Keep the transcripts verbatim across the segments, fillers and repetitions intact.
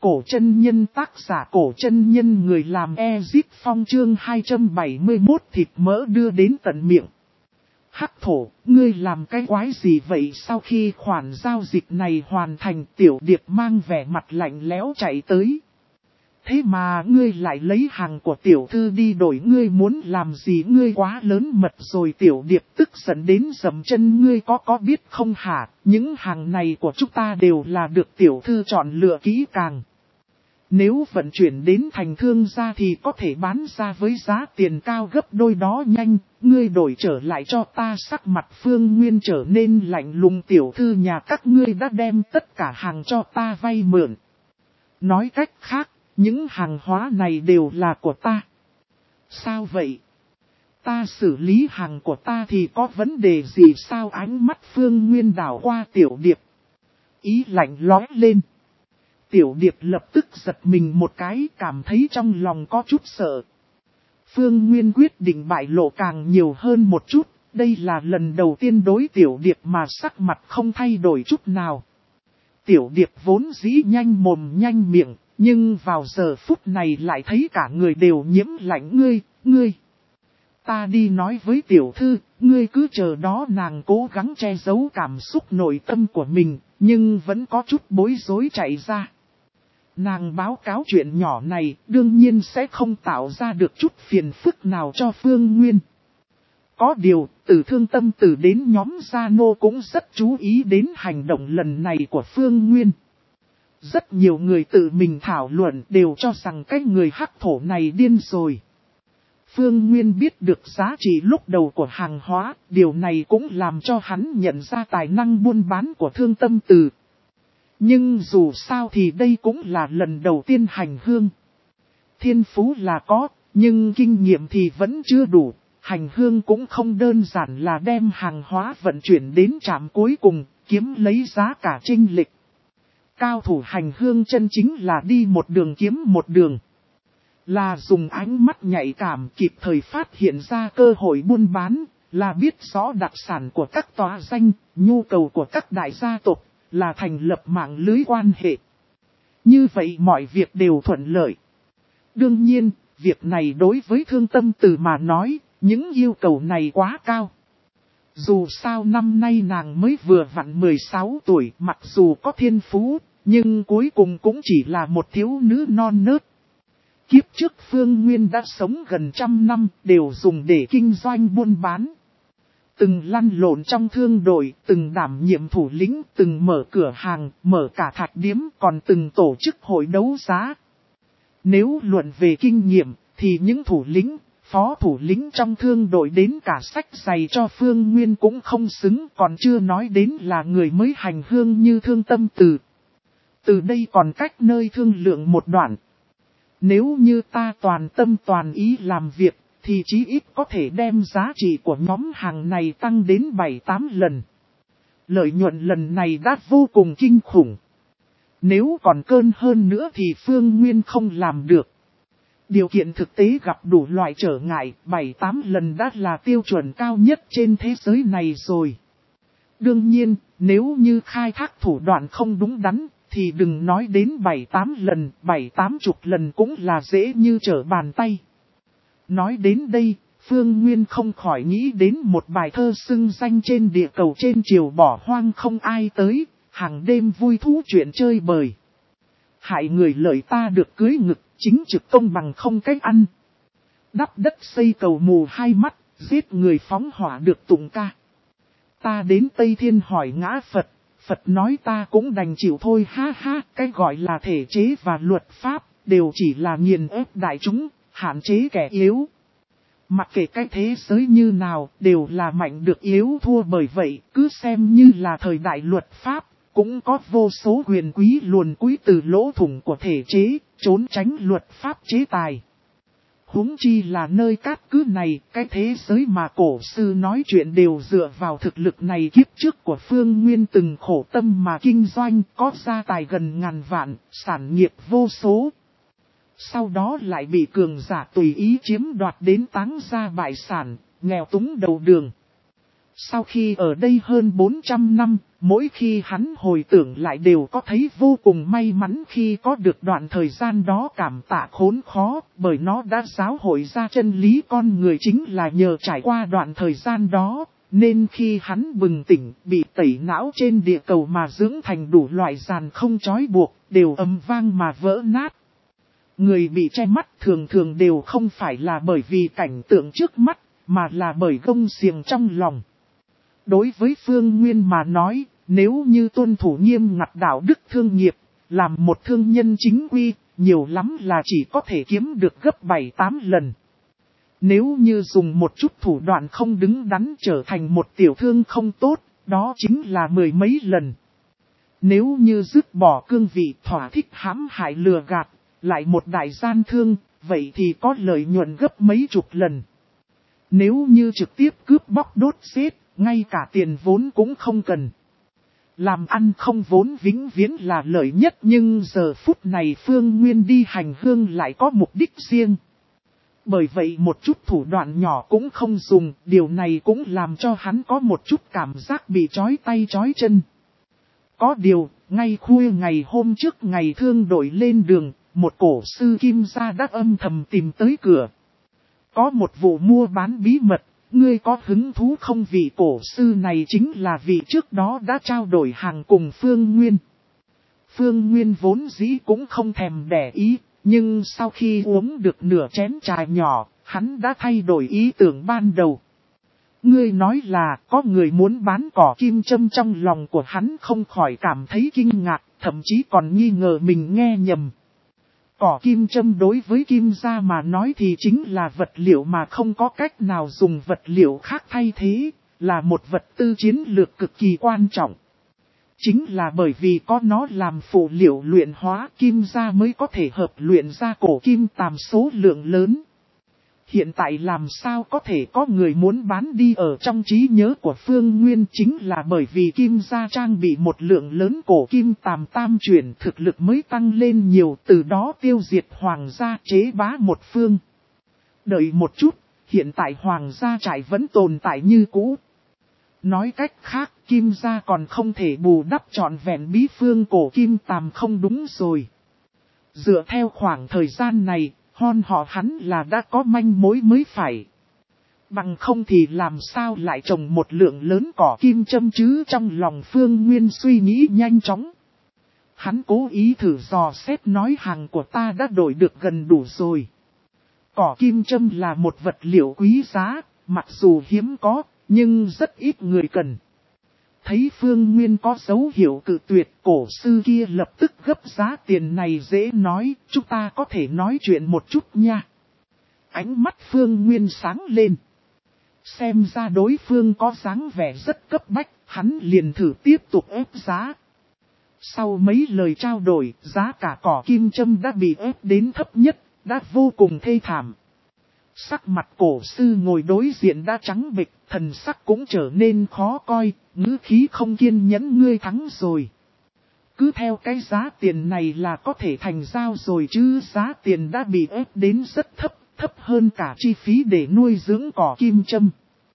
Cổ chân nhân tác giả Cổ chân nhân người làm Ezip Phong chương hai trăm bảy mươi mốt thịt mỡ đưa đến tận miệng. Hắc thổ, ngươi làm cái quái gì vậy? Sau khi khoản giao dịch này hoàn thành, Tiểu Điệp mang vẻ mặt lạnh lẽo chạy tới. Thế mà ngươi lại lấy hàng của tiểu thư đi đổi, ngươi muốn làm gì? Ngươi quá lớn mật rồi. Tiểu Điệp tức giận đến dậm chân. Ngươi có có biết không hả? Những hàng này của chúng ta đều là được tiểu thư chọn lựa kỹ càng. Nếu vận chuyển đến thành thương gia thì có thể bán ra với giá tiền cao gấp đôi đó. Nhanh, ngươi đổi trở lại cho ta. Sắc mặt Phương Nguyên trở nên lạnh lùng. Tiểu thư nhà các ngươi đã đem tất cả hàng cho ta vay mượn. Nói cách khác, những hàng hóa này đều là của ta. Sao vậy? Ta xử lý hàng của ta thì có vấn đề gì sao? Ánh mắt Phương Nguyên đảo qua Tiểu Điệp, ý lạnh lóe lên. Tiểu Điệp lập tức giật mình một cái, cảm thấy trong lòng có chút sợ. Phương Nguyên quyết định bại lộ càng nhiều hơn một chút. Đây là lần đầu tiên đối Tiểu Điệp mà sắc mặt không thay đổi chút nào. Tiểu Điệp vốn dĩ nhanh mồm nhanh miệng, nhưng vào giờ phút này lại thấy cả người đều nhiễm lạnh. Ngươi, ngươi. Ta đi nói với tiểu thư, ngươi cứ chờ đó. Nàng cố gắng che giấu cảm xúc nội tâm của mình, nhưng vẫn có chút bối rối chạy ra. Nàng báo cáo chuyện nhỏ này, đương nhiên sẽ không tạo ra được chút phiền phức nào cho Phương Nguyên. Có điều, từ Thương Tâm Tử đến nhóm Gia Nô cũng rất chú ý đến hành động lần này của Phương Nguyên. Rất nhiều người tự mình thảo luận đều cho rằng cái người hắc thổ này điên rồi. Phương Nguyên biết được giá trị lúc đầu của hàng hóa, điều này cũng làm cho hắn nhận ra tài năng buôn bán của Thương Tâm Tử. Nhưng dù sao thì đây cũng là lần đầu tiên hành hương. Thiên phú là có, nhưng kinh nghiệm thì vẫn chưa đủ. Hành hương cũng không đơn giản là đem hàng hóa vận chuyển đến trạm cuối cùng, kiếm lấy giá cả chênh lệch. Cao thủ hành hương chân chính là đi một đường kiếm một đường. Là dùng ánh mắt nhạy cảm kịp thời phát hiện ra cơ hội buôn bán, là biết rõ đặc sản của các tòa danh, nhu cầu của các đại gia tộc, là thành lập mạng lưới quan hệ. Như vậy mọi việc đều thuận lợi. Đương nhiên, việc này đối với Thương Tâm Tử mà nói, những yêu cầu này quá cao. Dù sao năm nay nàng mới vừa vặn mười sáu tuổi, mặc dù có thiên phú, nhưng cuối cùng cũng chỉ là một thiếu nữ non nớt. Kiếp trước Phương Nguyên đã sống gần trăm năm, đều dùng để kinh doanh buôn bán. Từng lăn lộn trong thương đội, từng đảm nhiệm thủ lĩnh, từng mở cửa hàng, mở cả thạch điếm, còn từng tổ chức hội đấu giá. Nếu luận về kinh nghiệm, thì những thủ lĩnh, phó thủ lĩnh trong thương đội đến cả sách giày cho Phương Nguyên cũng không xứng, còn chưa nói đến là người mới hành hương như Thương Tâm Tử. Từ đây còn cách nơi thương lượng một đoạn. Nếu như ta toàn tâm toàn ý làm việc, thì chí ít có thể đem giá trị của nhóm hàng này tăng đến bảy tám lần. Lợi nhuận lần này đã vô cùng kinh khủng. Nếu còn cơn hơn nữa thì Phương Nguyên không làm được. Điều kiện thực tế gặp đủ loại trở ngại, bảy tám lần đã là tiêu chuẩn cao nhất trên thế giới này rồi. Đương nhiên, nếu như khai thác thủ đoạn không đúng đắn, thì đừng nói đến bảy tám lần, bảy tám chục lần cũng là dễ như trở bàn tay. Nói đến đây, Phương Nguyên không khỏi nghĩ đến một bài thơ xưng danh trên địa cầu trên chiều bỏ hoang không ai tới, hàng đêm vui thú chuyện chơi bời. Hại người lợi ta được cưới ngực, chính trực công bằng không cách ăn. Đắp đất xây cầu mù hai mắt, giết người phóng hỏa được tụng ca. Ta đến Tây Thiên hỏi ngã Phật, Phật nói ta cũng đành chịu thôi ha ha. Cái gọi là thể chế và luật pháp, đều chỉ là nghiền ép đại chúng, hạn chế kẻ yếu. Mặc kệ cái thế giới như nào, đều là mạnh được yếu thua, bởi vậy, cứ xem như là thời đại luật pháp, cũng có vô số quyền quý luồn cúi từ lỗ thủng của thể chế, trốn tránh luật pháp chế tài. Huống chi là nơi cát cứ này, cái thế giới mà cổ sư nói chuyện đều dựa vào thực lực này. Kiếp trước của Phương Nguyên từng khổ tâm mà kinh doanh, có gia tài gần ngàn vạn, sản nghiệp vô số. Sau đó lại bị cường giả tùy ý chiếm đoạt đến táng gia bại sản, nghèo túng đầu đường. Sau khi ở đây hơn bốn trăm năm, Mỗi khi hắn hồi tưởng lại đều có thấy vô cùng may mắn khi có được đoạn thời gian đó cảm tạ khốn khó, bởi nó đã giáo hội ra chân lý con người chính là nhờ trải qua đoạn thời gian đó, nên khi hắn bừng tỉnh, bị tẩy não trên địa cầu mà dưỡng thành đủ loại giàn không trói buộc, đều ầm vang mà vỡ nát. Người bị che mắt thường thường đều không phải là bởi vì cảnh tượng trước mắt, mà là bởi gông xiềng trong lòng. Đối với Phương Nguyên mà nói, nếu như tuân thủ nghiêm ngặt đạo đức thương nghiệp, làm một thương nhân chính quy, nhiều lắm là chỉ có thể kiếm được gấp bảy tám lần. Nếu như dùng một chút thủ đoạn không đứng đắn trở thành một tiểu thương không tốt, đó chính là mười mấy lần. Nếu như dứt bỏ cương vị thỏa thích hãm hại lừa gạt, lại một đại gian thương, vậy thì có lợi nhuận gấp mấy chục lần. Nếu như trực tiếp cướp bóc đốt xết, ngay cả tiền vốn cũng không cần. Làm ăn không vốn vĩnh viễn là lợi nhất, nhưng giờ phút này Phương Nguyên đi hành hương lại có mục đích riêng. Bởi vậy một chút thủ đoạn nhỏ cũng không dùng, điều này cũng làm cho hắn có một chút cảm giác bị trói tay trói chân. Có điều, ngay khuya ngày hôm trước ngày thương đội lên đường, một cổ sư Kim gia đã âm thầm tìm tới cửa. Có một vụ mua bán bí mật, ngươi có hứng thú không? Vị cổ sư này chính là vị trước đó đã trao đổi hàng cùng Phương Nguyên. Phương Nguyên vốn dĩ cũng không thèm để ý, nhưng sau khi uống được nửa chén trà nhỏ, hắn đã thay đổi ý tưởng ban đầu. Ngươi nói là có người muốn bán cỏ kim châm, trong lòng của hắn không khỏi cảm thấy kinh ngạc, thậm chí còn nghi ngờ mình nghe nhầm. Cỏ kim châm đối với Kim gia mà nói thì chính là vật liệu mà không có cách nào dùng vật liệu khác thay thế, là một vật tư chiến lược cực kỳ quan trọng. Chính là bởi vì có nó làm phụ liệu luyện hóa, Kim gia mới có thể hợp luyện ra cổ kim tàm số lượng lớn. Hiện tại làm sao có thể có người muốn bán đi? Ở trong trí nhớ của Phương Nguyên chính là bởi vì Kim gia trang bị một lượng lớn cổ kim tàm tam chuyển, thực lực mới tăng lên nhiều, từ đó tiêu diệt hoàng gia, chế bá một phương. Đợi một chút, hiện tại hoàng gia trại vẫn tồn tại như cũ. Nói cách khác, Kim gia còn không thể bù đắp trọn vẹn bí phương cổ kim tàm không đúng rồi. Dựa theo khoảng thời gian này, hon họ hắn là đã có manh mối mới phải. Bằng không thì làm sao lại trồng một lượng lớn cỏ kim châm chứ? Trong lòng Phương Nguyên suy nghĩ nhanh chóng. Hắn cố ý thử dò xét nói hàng của ta đã đổi được gần đủ rồi. Cỏ kim châm là một vật liệu quý giá, mặc dù hiếm có, nhưng rất ít người cần. Thấy Phương Nguyên có dấu hiệu cự tuyệt, cổ sư kia lập tức gấp giá tiền này. Dễ nói, chúng ta có thể nói chuyện một chút nha. Ánh mắt Phương Nguyên sáng lên. Xem ra đối phương có dáng vẻ rất cấp bách, hắn liền thử tiếp tục ép giá. Sau mấy lời trao đổi, giá cả cỏ kim châm đã bị ép đến thấp nhất, đã vô cùng thê thảm. Sắc mặt cổ sư ngồi đối diện đã trắng bệch, thần sắc cũng trở nên khó coi, ngữ khí không kiên nhẫn. Ngươi thắng rồi. Cứ theo cái giá tiền này là có thể thành giao rồi chứ? Giá tiền đã bị ép đến rất thấp, thấp hơn cả chi phí để nuôi dưỡng cỏ kim châm.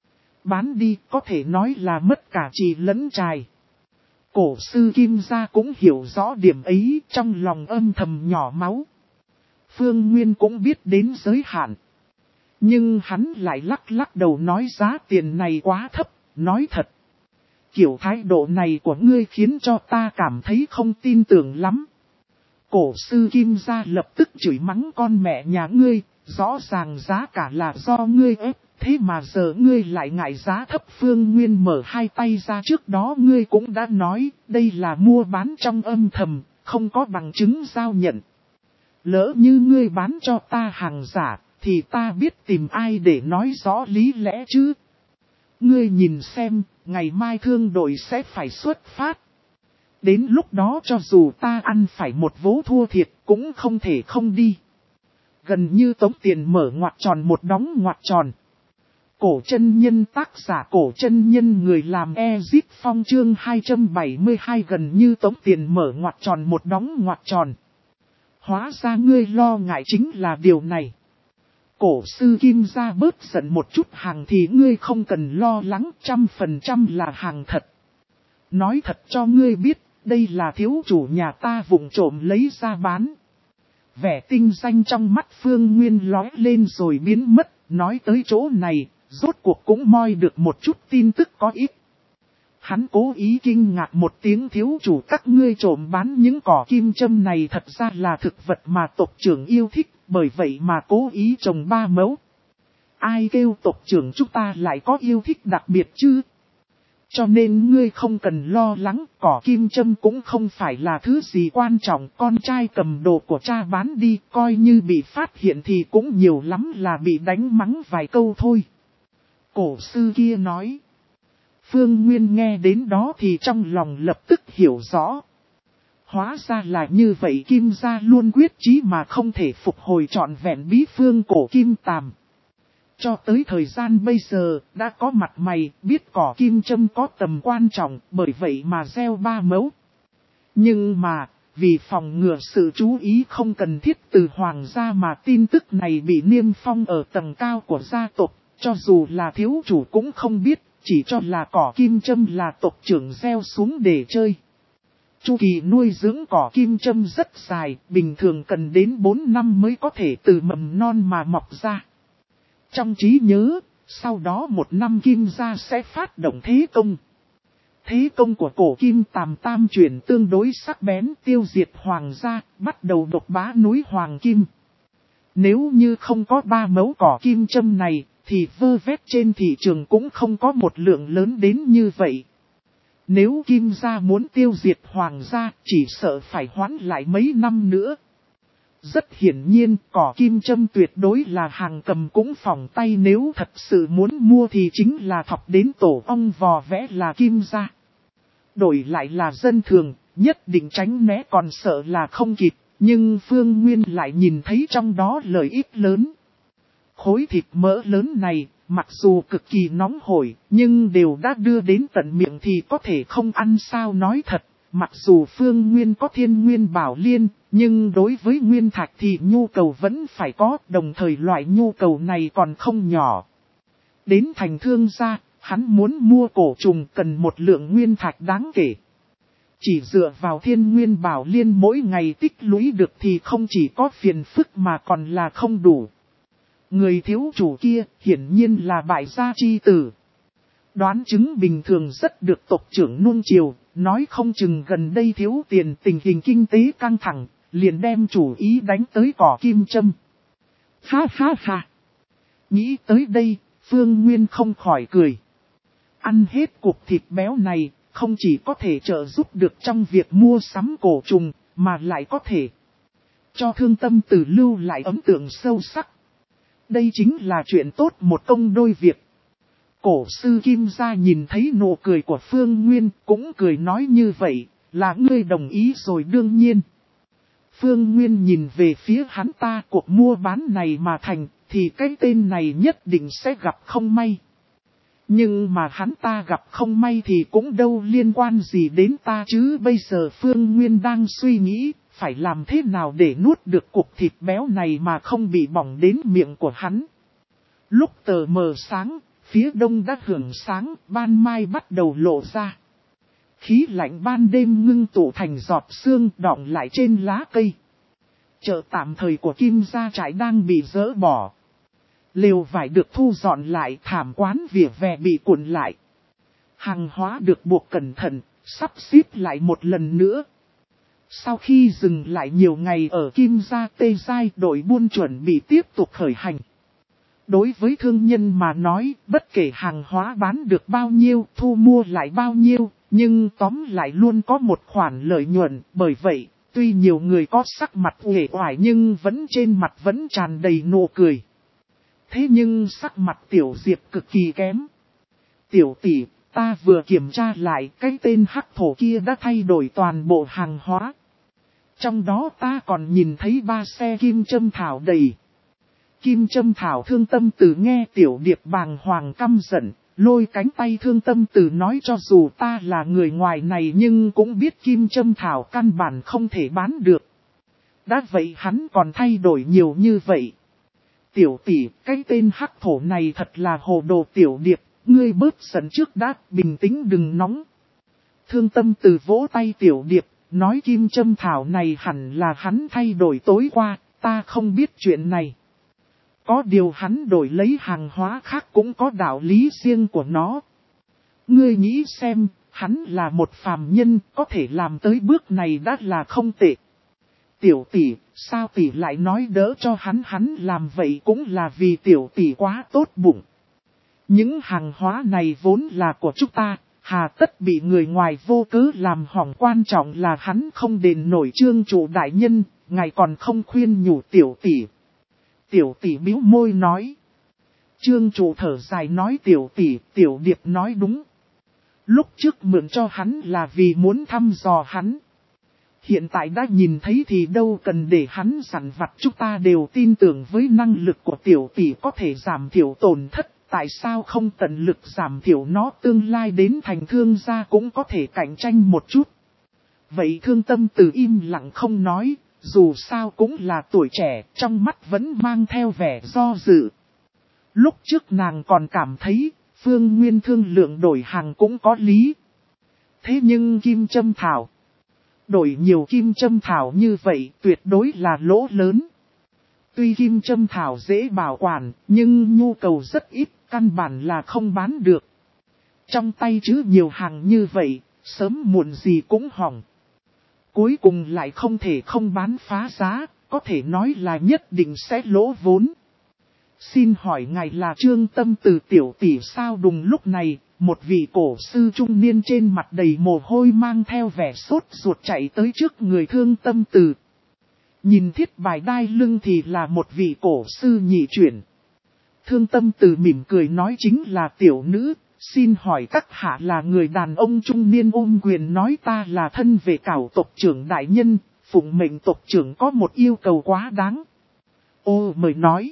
Bán đi có thể nói là mất cả trì lẫn trài. Cổ sư Kim gia cũng hiểu rõ điểm ấy, trong lòng âm thầm nhỏ máu. Phương Nguyên cũng biết đến giới hạn. Nhưng hắn lại lắc lắc đầu nói giá tiền này quá thấp, nói thật. Kiểu thái độ này của ngươi khiến cho ta cảm thấy không tin tưởng lắm. Cổ sư Kim gia lập tức chửi mắng con mẹ nhà ngươi, rõ ràng giá cả là do ngươi ép, thế mà giờ ngươi lại ngại giá thấp. Phương Nguyên mở hai tay ra, trước đó ngươi cũng đã nói, đây là mua bán trong âm thầm, không có bằng chứng giao nhận. Lỡ như ngươi bán cho ta hàng giả, thì ta biết tìm ai để nói rõ lý lẽ chứ. Ngươi nhìn xem, ngày mai thương đội sẽ phải xuất phát. Đến lúc đó cho dù ta ăn phải một vố thua thiệt cũng không thể không đi. Gần như tống tiền mở ngoặc tròn một đóng ngoặc tròn. Cổ chân nhân, tác giả Cổ chân nhân, người làm Ezip Phong, chương hai trăm bảy mươi hai, gần như tống tiền mở ngoặc tròn một đóng ngoặc tròn. Hóa ra ngươi lo ngại chính là điều này. Cổ sư Kim gia bớt giận một chút, hàng thì ngươi không cần lo lắng, trăm phần trăm là hàng thật. Nói thật cho ngươi biết, đây là thiếu chủ nhà ta vụng trộm lấy ra bán. Vẻ tinh danh trong mắt Phương Nguyên lóe lên rồi biến mất, nói tới chỗ này, rốt cuộc cũng moi được một chút tin tức có ích. Hắn cố ý kinh ngạc một tiếng, thiếu chủ các ngươi trộm bán những cỏ kim châm này thật ra là thực vật mà tộc trưởng yêu thích, bởi vậy mà cố ý trồng ba mẫu. Ai kêu tộc trưởng chúng ta lại có yêu thích đặc biệt chứ? Cho nên ngươi không cần lo lắng, cỏ kim châm cũng không phải là thứ gì quan trọng, con trai cầm đồ của cha bán đi, coi như bị phát hiện thì cũng nhiều lắm là bị đánh mắng vài câu thôi. Cổ sư kia nói. Phương Nguyên nghe đến đó thì trong lòng lập tức hiểu rõ. Hóa ra là như vậy, Kim gia luôn quyết chí mà không thể phục hồi trọn vẹn bí phương cổ kim tàm. Cho tới thời gian bây giờ, đã có mặt mày, biết cỏ kim châm có tầm quan trọng, bởi vậy mà gieo ba mẫu. Nhưng mà, vì phòng ngừa sự chú ý không cần thiết từ hoàng gia mà tin tức này bị niêm phong ở tầng cao của gia tộc, cho dù là thiếu chủ cũng không biết, chỉ cho là cỏ kim châm là tộc trưởng gieo xuống để chơi. Chu kỳ nuôi dưỡng cỏ kim châm rất dài, bình thường cần đến bốn năm mới có thể từ mầm non mà mọc ra. Trong trí nhớ, sau đó một năm Kim gia sẽ phát động thế công. Thế công của cổ kim tàm tam chuyển tương đối sắc bén, tiêu diệt hoàng gia, bắt đầu độc bá núi Hoàng Kim. Nếu như không có ba mẫu cỏ kim châm này, thì vơ vét trên thị trường cũng không có một lượng lớn đến như vậy. Nếu Kim gia muốn tiêu diệt hoàng gia, chỉ sợ phải hoãn lại mấy năm nữa. Rất hiển nhiên, cỏ kim châm tuyệt đối là hàng cầm cũng phòng tay, nếu thật sự muốn mua thì chính là thọc đến tổ ong vò vẽ là Kim gia. Đổi lại là dân thường, nhất định tránh né còn sợ là không kịp, nhưng Phương Nguyên lại nhìn thấy trong đó lợi ích lớn. Khối thịt mỡ lớn này, mặc dù cực kỳ nóng hổi, nhưng đều đã đưa đến tận miệng thì có thể không ăn sao. Nói thật, mặc dù Phương Nguyên có thiên nguyên bảo liên, nhưng đối với nguyên thạch thì nhu cầu vẫn phải có, đồng thời loại nhu cầu này còn không nhỏ. Đến thành thương gia, hắn muốn mua cổ trùng cần một lượng nguyên thạch đáng kể. Chỉ dựa vào thiên nguyên bảo liên mỗi ngày tích lũy được thì không chỉ có phiền phức mà còn là không đủ. Người thiếu chủ kia hiển nhiên là bại gia chi tử. Đoán chứng bình thường rất được tộc trưởng nuông chiều, nói không chừng gần đây thiếu tiền, tình hình kinh tế căng thẳng, liền đem chủ ý đánh tới cỏ kim châm. Ha ha ha! Nghĩ tới đây, Phương Nguyên không khỏi cười. Ăn hết cục thịt béo này, không chỉ có thể trợ giúp được trong việc mua sắm cổ trùng, mà lại có thể cho Thương Tâm Tử lưu lại ấn tượng sâu sắc. Đây chính là chuyện tốt một công đôi việc. Cổ sư Kim gia nhìn thấy nụ cười của Phương Nguyên, cũng cười nói như vậy, là ngươi đồng ý rồi đương nhiên. Phương Nguyên nhìn về phía hắn ta, cuộc mua bán này mà thành, thì cái tên này nhất định sẽ gặp không may. Nhưng mà hắn ta gặp không may thì cũng đâu liên quan gì đến ta chứ. Bây giờ Phương Nguyên đang suy nghĩ, phải làm thế nào để nuốt được cục thịt béo này mà không bị bỏng đến miệng của hắn. Lúc tờ mờ sáng, phía đông đã hưởng sáng, ban mai bắt đầu lộ ra. Khí lạnh ban đêm ngưng tụ thành giọt sương đọng lại trên lá cây. Chợ tạm thời của Kim gia trại đang bị dỡ bỏ. Lều vải được thu dọn lại, thảm quán vỉa hè bị cuộn lại. Hàng hóa được buộc cẩn thận, sắp xếp lại một lần nữa. Sau khi dừng lại nhiều ngày ở Kim gia Tê Giai, đội buôn chuẩn bị tiếp tục khởi hành. Đối với thương nhân mà nói, bất kể hàng hóa bán được bao nhiêu, thu mua lại bao nhiêu, nhưng tóm lại luôn có một khoản lợi nhuận. Bởi vậy, tuy nhiều người có sắc mặt uể oải nhưng vẫn trên mặt vẫn tràn đầy nụ cười. Thế nhưng sắc mặt Tiểu Diệp cực kỳ kém. Tiểu tỷ, ta vừa kiểm tra lại, cái tên hắc thổ kia đã thay đổi toàn bộ hàng hóa. Trong đó ta còn nhìn thấy ba xe kim châm thảo đầy. Kim châm thảo. Thương Tâm Tử nghe Tiểu Điệp bàng hoàng căm giận, lôi cánh tay Thương Tâm Tử nói cho dù ta là người ngoài này nhưng cũng biết kim châm thảo căn bản không thể bán được. Đã vậy hắn còn thay đổi nhiều như vậy. Tiểu tỷ, cái tên hắc thổ này thật là hồ đồ. Tiểu Điệp, ngươi bớt giận trước đã, bình tĩnh đừng nóng. Thương Tâm Từ vỗ tay Tiểu Điệp, nói kim châm thảo này hẳn là hắn thay đổi tối qua, ta không biết chuyện này. Có điều hắn đổi lấy hàng hóa khác cũng có đạo lý riêng của nó. Ngươi nghĩ xem, hắn là một phàm nhân, có thể làm tới bước này đã là không tệ. Tiểu tỷ, sao tỷ lại nói đỡ cho hắn, hắn làm vậy cũng là vì tiểu tỷ quá tốt bụng. Những hàng hóa này vốn là của chúng ta, hà tất bị người ngoài vô cớ làm hỏng, quan trọng là hắn không đền nổi trương chủ đại nhân, ngài còn không khuyên nhủ tiểu tỷ. Tiểu tỷ bĩu môi nói. Trương chủ thở dài nói tiểu tỷ, Tiểu Điệp nói đúng. Lúc trước mượn cho hắn là vì muốn thăm dò hắn. Hiện tại đã nhìn thấy thì đâu cần để hắn dằn vặt, chúng ta đều tin tưởng với năng lực của tiểu tỷ có thể giảm thiểu tổn thất. Tại sao không tận lực giảm thiểu nó, tương lai đến thành thương gia cũng có thể cạnh tranh một chút. Vậy Thương Tâm Từ im lặng không nói, dù sao cũng là tuổi trẻ, trong mắt vẫn mang theo vẻ do dự. Lúc trước nàng còn cảm thấy, Phương Nguyên thương lượng đổi hàng cũng có lý. Thế nhưng kim châm thảo, đổi nhiều kim châm thảo như vậy tuyệt đối là lỗ lớn. Tuy kim châm thảo dễ bảo quản, nhưng nhu cầu rất ít, căn bản là không bán được. Trong tay chứ nhiều hàng như vậy, sớm muộn gì cũng hỏng. Cuối cùng lại không thể không bán phá giá, có thể nói là nhất định sẽ lỗ vốn. Xin hỏi ngài là Trương Tâm Từ tiểu tỷ sao? Đùng lúc này, một vị cổ sư trung niên trên mặt đầy mồ hôi mang theo vẻ sốt ruột chạy tới trước người Thương Tâm Từ. Nhìn thiết bài đai lưng thì là một vị cổ sư nhị chuyển. Thương Tâm Từ mỉm cười nói chính là tiểu nữ, xin hỏi các hạ là người đàn ông trung niên ôm quyền nói ta là thân về cảo tộc trưởng đại nhân, phụng mệnh tộc trưởng có một yêu cầu quá đáng. Ô mời nói.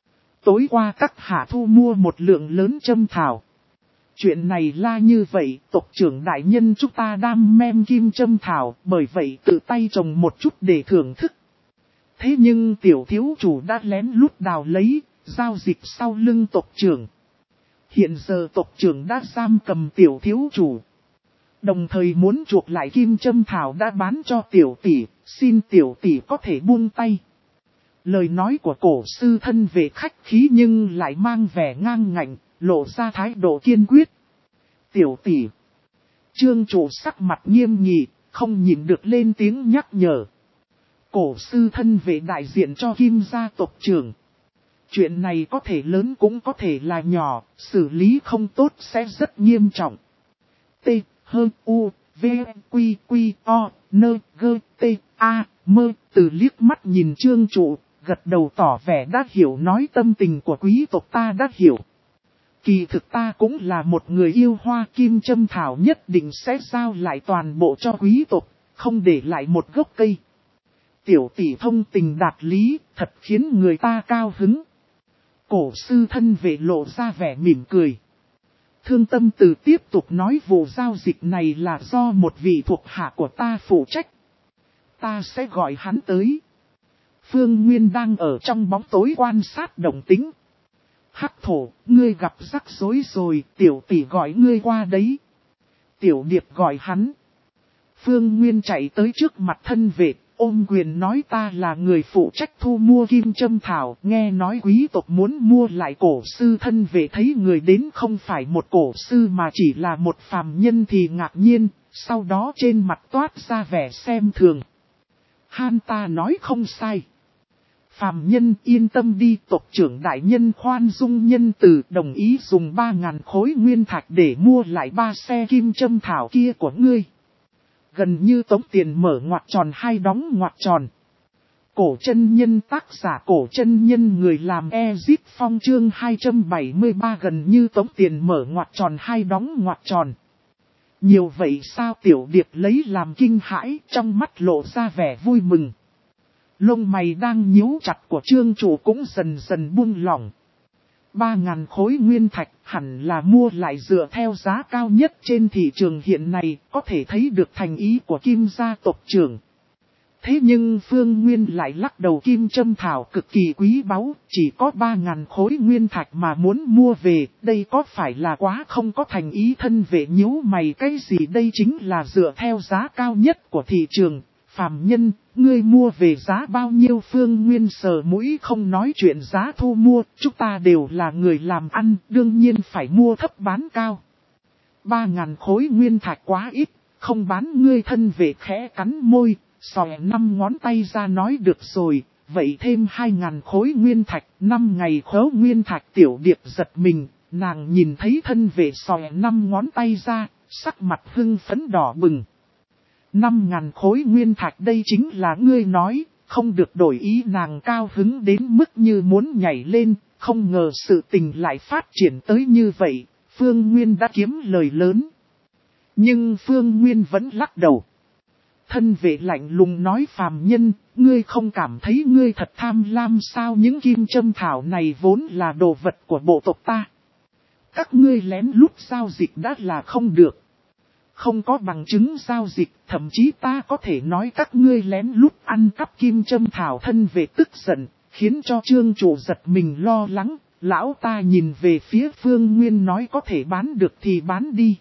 Tối qua các hạ thu mua một lượng lớn châm thảo. Chuyện này là như vậy, tộc trưởng đại nhân chúng ta đam mem kim châm thảo, bởi vậy tự tay trồng một chút để thưởng thức. Thế nhưng tiểu thiếu chủ đã lén lút đào lấy, giao dịch sau lưng tộc trưởng. Hiện giờ tộc trưởng đã giam cầm tiểu thiếu chủ. Đồng thời muốn chuộc lại kim châm thảo đã bán cho tiểu tỷ, xin tiểu tỷ có thể buông tay. Lời nói của cổ sư thân về khách khí nhưng lại mang vẻ ngang ngạnh, lộ ra thái độ kiên quyết. Tiểu tỷ. Trương chủ sắc mặt nghiêm nghị, không nhịn được lên tiếng nhắc nhở. Cổ sư thân về đại diện cho Kim gia tộc trưởng. Chuyện này có thể lớn cũng có thể là nhỏ, xử lý không tốt sẽ rất nghiêm trọng. T, H, U, V, Quy, Quy, O, N, G, T, A, Mơ, Từ liếc mắt nhìn Trương chủ, gật đầu tỏ vẻ đã hiểu nói tâm tình của quý tộc ta đã hiểu. Kỳ thực ta cũng là một người yêu hoa kim châm thảo nhất định sẽ giao lại toàn bộ cho quý tộc, không để lại một gốc cây. Tiểu tỷ thông tình đạt lý, thật khiến người ta cao hứng. Cổ sư thân vệ lộ ra vẻ mỉm cười. Thương Tâm Từ tiếp tục nói vụ giao dịch này là do một vị thuộc hạ của ta phụ trách. Ta sẽ gọi hắn tới. Phương Nguyên đang ở trong bóng tối quan sát động tĩnh. Hắc thổ, ngươi gặp rắc rối rồi, tiểu tỷ gọi ngươi qua đấy. Tiểu Điệp gọi hắn. Phương Nguyên chạy tới trước mặt thân vệ, ôm quyền nói ta là người phụ trách thu mua kim châm thảo, nghe nói quý tộc muốn mua lại cổ sư. Thân vệ thấy người đến không phải một cổ sư mà chỉ là một phàm nhân thì ngạc nhiên, sau đó trên mặt toát ra vẻ xem thường. Han ta nói không sai. Phàm nhân yên tâm đi, tộc trưởng đại nhân khoan dung nhân từ, đồng ý dùng ba ngàn khối nguyên thạch để mua lại ba xe kim châm thảo kia của ngươi. Gần như tống tiền mở ngoặc tròn hai đóng ngoặc tròn. Cổ chân nhân tác giả cổ chân nhân người làm Ezip Phong chương hai trăm bảy mươi ba gần như tống tiền mở ngoặc tròn hai đóng ngoặc tròn. Nhiều vậy sao? Tiểu Điệp lấy làm kinh hãi, trong mắt lộ ra vẻ vui mừng. Lông mày đang nhíu chặt của trương chủ cũng dần dần buông lỏng. Ba ngàn khối nguyên thạch hẳn là mua lại dựa theo giá cao nhất trên thị trường hiện nay, có thể thấy được thành ý của Kim gia tộc trưởng. Thế nhưng Phương Nguyên lại lắc đầu, kim châm thảo cực kỳ quý báu, chỉ có ba ngàn khối nguyên thạch mà muốn mua về, đây có phải là quá không có thành ý? Thân vệ nhíu mày, cái gì đây? Chính là dựa theo giá cao nhất của thị trường. Phàm nhân, ngươi mua về giá bao nhiêu? Phương Nguyên sờ mũi không nói chuyện giá thu mua, chúng ta đều là người làm ăn, đương nhiên phải mua thấp bán cao. Ba ngàn khối nguyên thạch quá ít, không bán. Ngươi thân vệ khẽ cắn môi, xòe năm ngón tay ra nói được rồi, vậy thêm hai ngàn khối nguyên thạch, năm ngày khấu nguyên thạch. Tiểu Điệp giật mình, nàng nhìn thấy thân vệ xòe năm ngón tay ra, sắc mặt hưng phấn đỏ bừng. Năm ngàn khối nguyên thạch, đây chính là ngươi nói, không được đổi ý. Nàng cao hứng đến mức như muốn nhảy lên, không ngờ sự tình lại phát triển tới như vậy. Phương Nguyên đã kiếm lời lớn. Nhưng Phương Nguyên vẫn lắc đầu. Thân vệ lạnh lùng nói, phàm nhân, ngươi không cảm thấy ngươi thật tham lam sao? Những kim châm thảo này vốn là đồ vật của bộ tộc ta. Các ngươi lén lút giao dịch đã là không được. Không có bằng chứng giao dịch, thậm chí ta có thể nói các ngươi lén lút ăn cắp kim châm thảo. Thân vệ tức giận, khiến cho Trương chủ giật mình lo lắng. Lão ta nhìn về phía Phương Nguyên nói, có thể bán được thì bán đi.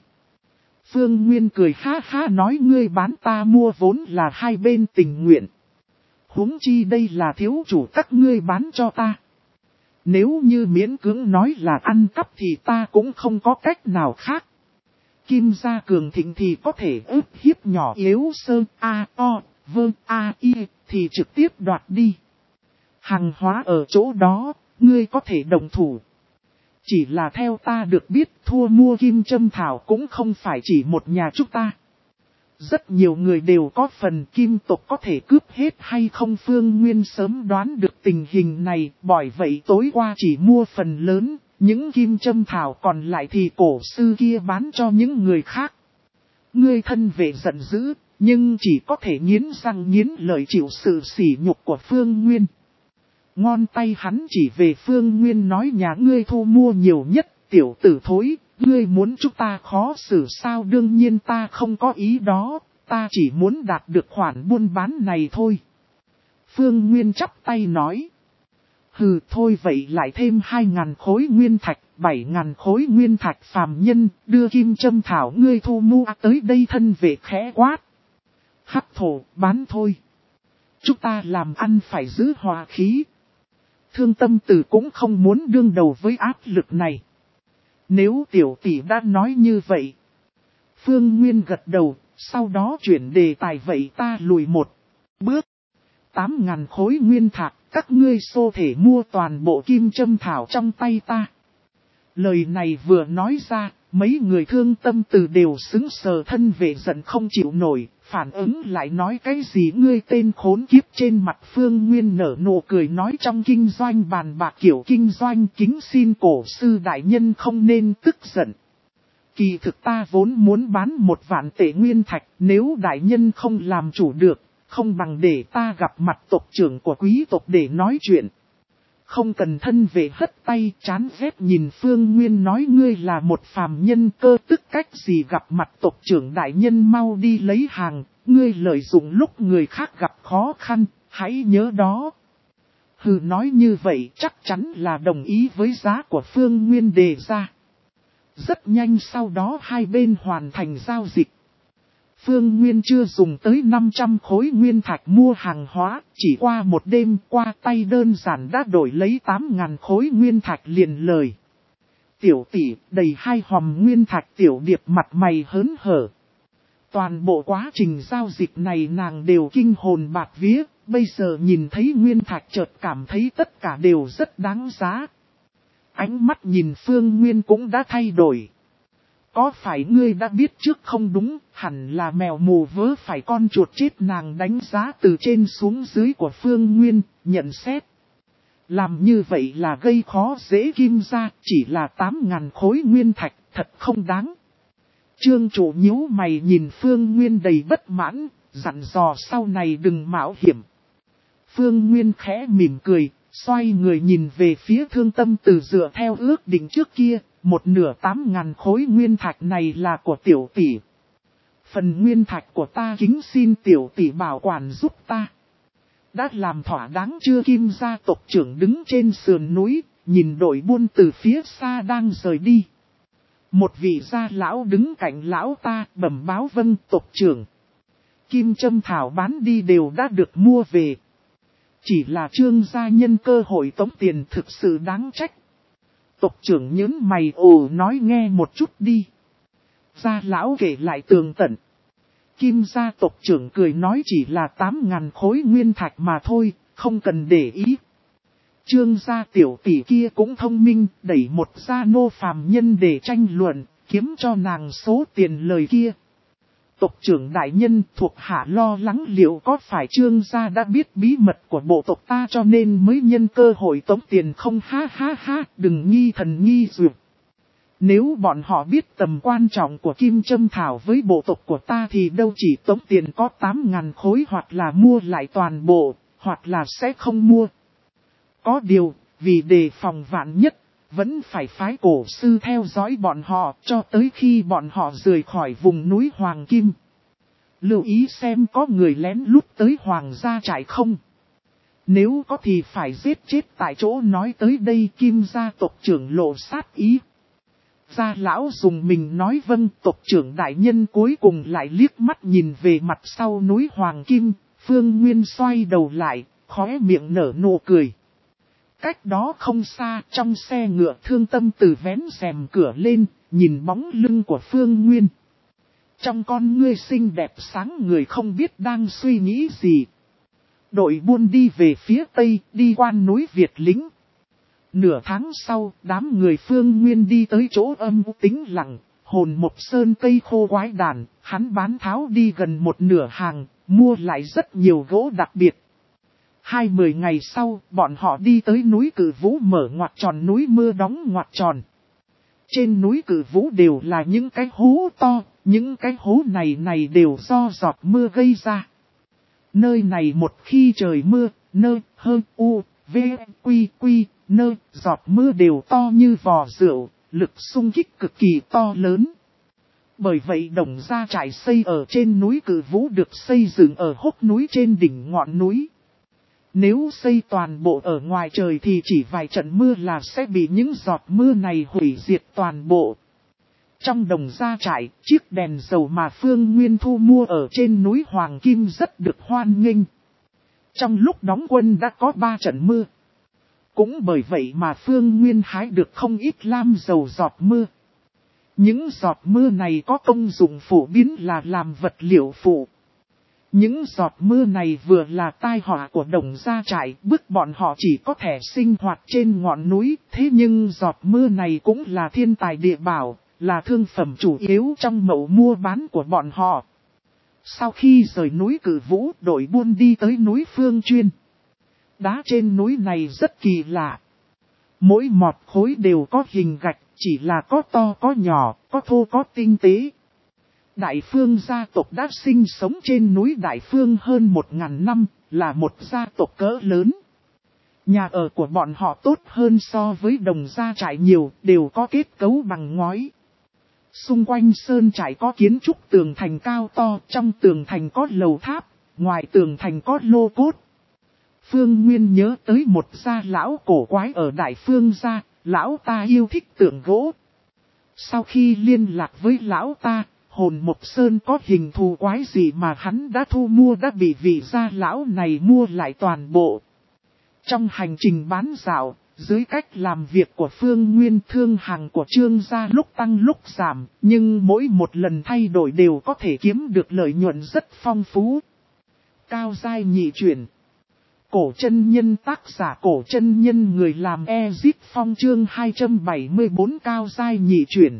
Phương Nguyên cười ha ha nói, ngươi bán ta mua vốn là hai bên tình nguyện. Huống chi đây là thiếu chủ các ngươi bán cho ta. Nếu như miễn cưỡng nói là ăn cắp thì ta cũng không có cách nào khác. Kim gia cường thịnh thì có thể ức hiếp nhỏ yếu sơ a o vơ a y thì trực tiếp đoạt đi. Hàng hóa ở chỗ đó, ngươi có thể đồng thủ. Chỉ là theo ta được biết, thua mua kim châm thảo cũng không phải chỉ một nhà chúng ta. Rất nhiều người đều có phần. Kim tộc có thể cướp hết hay không? Phương Nguyên sớm đoán được tình hình này, bởi vậy tối qua chỉ mua phần lớn, những kim châm thảo còn lại thì cổ sư kia bán cho những người khác. Ngươi thân vệ giận dữ, nhưng chỉ có thể nghiến răng nghiến lợi chịu sự sỉ nhục của Phương Nguyên. Ngón tay hắn chỉ về Phương Nguyên nói, nhà ngươi thu mua nhiều nhất, tiểu tử thối, ngươi muốn chúng ta khó xử sao? Đương nhiên ta không có ý đó, ta chỉ muốn đạt được khoản buôn bán này thôi. Phương Nguyên chắp tay nói. Hừ, thôi vậy lại thêm hai ngàn khối nguyên thạch, bảy ngàn khối nguyên thạch. Phàm nhân, đưa kim châm thảo ngươi thu mua tới đây. Thân vệ khẽ quát. Hắc thổ, bán thôi. Chúng ta làm ăn phải giữ hòa khí. Thương Tâm Tử cũng không muốn đương đầu với áp lực này. Nếu tiểu tỷ đã nói như vậy. Phương Nguyên gật đầu, sau đó chuyển đề tài, vậy ta lùi một bước. Tám ngàn khối nguyên thạch, các ngươi xô thể mua toàn bộ kim châm thảo trong tay ta. Lời này vừa nói ra, mấy người Thương Tâm Tử đều xứng sờ. Thân vệ giận không chịu nổi, phản ứng lại nói, cái gì ngươi tên khốn kiếp? Trên mặt Phương Nguyên nở nụ cười nói, trong kinh doanh bàn bạc kiểu kinh doanh, kính xin cổ sư đại nhân không nên tức giận. Kỳ thực ta vốn muốn bán một vạn tệ nguyên thạch, nếu đại nhân không làm chủ được, không bằng để ta gặp mặt tộc trưởng của quý tộc để nói chuyện. Không cần. Thân vệ hất tay chán ghét nhìn Phương Nguyên nói, ngươi là một phàm nhân, cơ tức cách gì gặp mặt tộc trưởng? Đại nhân mau đi lấy hàng, ngươi lợi dụng lúc người khác gặp khó khăn, hãy nhớ đó. Hừ, nói như vậy chắc chắn là đồng ý với giá của Phương Nguyên đề ra. Rất nhanh sau đó hai bên hoàn thành giao dịch. Phương Nguyên chưa dùng tới năm trăm khối nguyên thạch mua hàng hóa, chỉ qua một đêm qua tay đơn giản đã đổi lấy tám ngàn khối nguyên thạch liền lời. Tiểu tỷ, đầy hai hòm nguyên thạch. Tiểu Điệp mặt mày hớn hở. Toàn bộ quá trình giao dịch này nàng đều kinh hồn bạt vía, bây giờ nhìn thấy nguyên thạch chợt cảm thấy tất cả đều rất đáng giá. Ánh mắt nhìn Phương Nguyên cũng đã thay đổi. Có phải ngươi đã biết trước không? Đúng, hẳn là mèo mù vớ phải con chuột chết. Nàng đánh giá từ trên xuống dưới của Phương Nguyên, nhận xét. Làm như vậy là gây khó dễ Kim gia, chỉ là tám ngàn khối nguyên thạch, thật không đáng. Trương chủ nhíu mày nhìn Phương Nguyên đầy bất mãn, dặn dò sau này đừng mạo hiểm. Phương Nguyên khẽ mỉm cười, xoay người nhìn về phía Thương Tâm Tử. Dựa theo ước định trước kia, một nửa tám ngàn khối nguyên thạch này là của tiểu tỷ. Phần nguyên thạch của ta kính xin tiểu tỷ bảo quản giúp ta. Đã làm thỏa đáng chưa? Kim gia tộc trưởng đứng trên sườn núi, nhìn đội buôn từ phía xa đang rời đi. Một vị gia lão đứng cạnh lão ta bẩm báo: vâng tộc trưởng. Kim châm thảo bán đi đều đã được mua về. Chỉ là Trương gia nhân cơ hội tống tiền thực sự đáng trách. Tộc trưởng nhớn mày: ồ, nói nghe một chút đi. Gia lão kể lại tường tận. Kim gia tộc trưởng cười nói: chỉ là tám ngàn khối nguyên thạch mà thôi, không cần để ý. Trương gia tiểu tỷ kia cũng thông minh, đẩy một gia nô phàm nhân để tranh luận, kiếm cho nàng số tiền lời kia. Tộc trưởng đại nhân, thuộc hạ lo lắng liệu có phải Trương gia đã biết bí mật của bộ tộc ta cho nên mới nhân cơ hội tống tiền không? Ha ha ha, đừng nghi thần nghi duyệt. Nếu bọn họ biết tầm quan trọng của kim châm thảo với bộ tộc của ta thì đâu chỉ tống tiền có tám ngàn khối, hoặc là mua lại toàn bộ, hoặc là sẽ không mua. Có điều, vì đề phòng vạn nhất, vẫn phải phái cổ sư theo dõi bọn họ cho tới khi bọn họ rời khỏi vùng núi Hoàng Kim. Lưu ý xem có người lén lút tới Hoàng gia trại không. Nếu có thì phải giết chết tại chỗ. Nói tới đây Kim gia tộc trưởng lộ sát ý. Gia lão dùng mình nói: vâng tộc trưởng đại nhân. Cuối cùng lại liếc mắt nhìn về mặt sau núi Hoàng Kim. Phương Nguyên xoay đầu lại, khóe miệng nở nụ cười. Cách đó không xa, trong xe ngựa Thương Tâm từ vén rèm cửa lên, nhìn bóng lưng của Phương Nguyên. Trong con ngươi xinh đẹp sáng người không biết đang suy nghĩ gì. Đội buôn đi về phía tây, đi qua núi Việt Lĩnh. Nửa tháng sau, đám người Phương Nguyên đi tới chỗ âm u tĩnh lặng, hồn một sơn cây khô quái đàn, hắn bán tháo đi gần một nửa hàng, mua lại rất nhiều gỗ đặc biệt. Hai mười ngày sau, bọn họ đi tới núi Cử Vũ mở ngoặt tròn, núi Mưa đóng ngoặt tròn. Trên núi Cử Vũ đều là những cái hố to, những cái hố này này đều do giọt mưa gây ra. Nơi này một khi trời mưa, nơi hơn u, v, quy quy, nơi giọt mưa đều to như vò rượu, lực xung kích cực kỳ to lớn. Bởi vậy Đồng gia trại xây ở trên núi Cử Vũ được xây dựng ở hốc núi trên đỉnh ngọn núi. Nếu xây toàn bộ ở ngoài trời thì chỉ vài trận mưa là sẽ bị những giọt mưa này hủy diệt toàn bộ. Trong Đồng gia trại, chiếc đèn dầu mà Phương Nguyên thu mua ở trên núi Hoàng Kim rất được hoan nghênh. Trong lúc đóng quân đã có ba trận mưa. Cũng bởi vậy mà Phương Nguyên hái được không ít lam dầu giọt mưa. Những giọt mưa này có công dụng phổ biến là làm vật liệu phụ. Những giọt mưa này vừa là tai họa của Đồng gia trại, bức bọn họ chỉ có thể sinh hoạt trên ngọn núi, thế nhưng giọt mưa này cũng là thiên tài địa bảo, là thương phẩm chủ yếu trong mẫu mua bán của bọn họ. Sau khi rời núi Cử Vũ, đội buôn đi tới núi Phương Chuyên. Đá trên núi này rất kỳ lạ. Mỗi mọt khối đều có hình gạch, chỉ là có to có nhỏ, có thô có tinh tế. Đại Phương gia tộc đã sinh sống trên núi Đại Phương hơn một ngàn năm, là một gia tộc cỡ lớn. Nhà ở của bọn họ tốt hơn so với Đồng gia trại nhiều, đều có kết cấu bằng ngói. Xung quanh sơn trại có kiến trúc tường thành cao to, trong tường thành có lầu tháp, ngoài tường thành có lô cốt. Phương Nguyên nhớ tới một gia lão cổ quái ở Đại Phương gia, lão ta yêu thích tượng gỗ. Sau khi liên lạc với lão ta, hồn Mộc Sơn có hình thù quái gì mà hắn đã thu mua đã bị vị gia lão này mua lại toàn bộ. Trong hành trình bán dạo, dưới cách làm việc của Phương Nguyên, thương hàng của Trương gia lúc tăng lúc giảm, nhưng mỗi một lần thay đổi đều có thể kiếm được lợi nhuận rất phong phú. Cao giai nhị chuyển. Cổ chân nhân, tác giả Cổ chân nhân, người làm Ezip Phong, chương hai trăm bảy mươi tư cao giai nhị chuyển.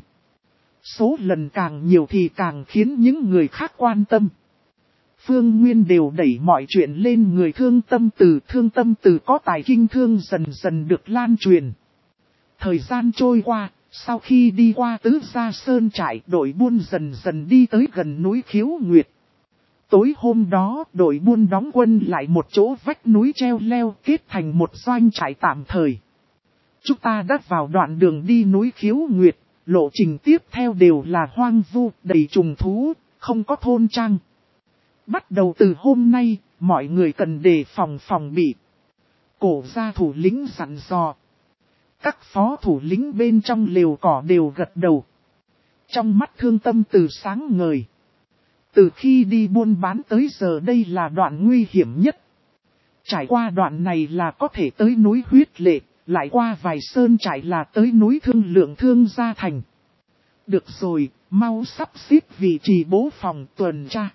Số lần càng nhiều thì càng khiến những người khác quan tâm. Phương Nguyên đều đẩy mọi chuyện lên người Thương Tâm Từ. Thương Tâm Từ có tài kinh thương dần dần được lan truyền. Thời gian trôi qua, sau khi đi qua Tứ Gia Sơn trại, đội buôn dần dần đi tới gần núi Khiếu Nguyệt. Tối hôm đó, đội buôn đóng quân lại một chỗ vách núi treo leo, kết thành một doanh trại tạm thời. Chúng ta đã vào đoạn đường đi núi Khiếu Nguyệt, lộ trình tiếp theo đều là hoang vu, đầy trùng thú, không có thôn trang. Bắt đầu từ hôm nay, mọi người cần đề phòng phòng bị. Cổ gia thủ lĩnh dặn dò. Các phó thủ lĩnh bên trong lều cỏ đều gật đầu. Trong mắt Thương Tâm Từ sáng ngời. Từ khi đi buôn bán tới giờ đây là đoạn nguy hiểm nhất. Trải qua đoạn này là có thể tới núi Huyết Lệ, lại qua vài sơn trải là tới núi Thương Lượng Thương Gia Thành. Được rồi, mau sắp xếp vị trí bố phòng tuần tra.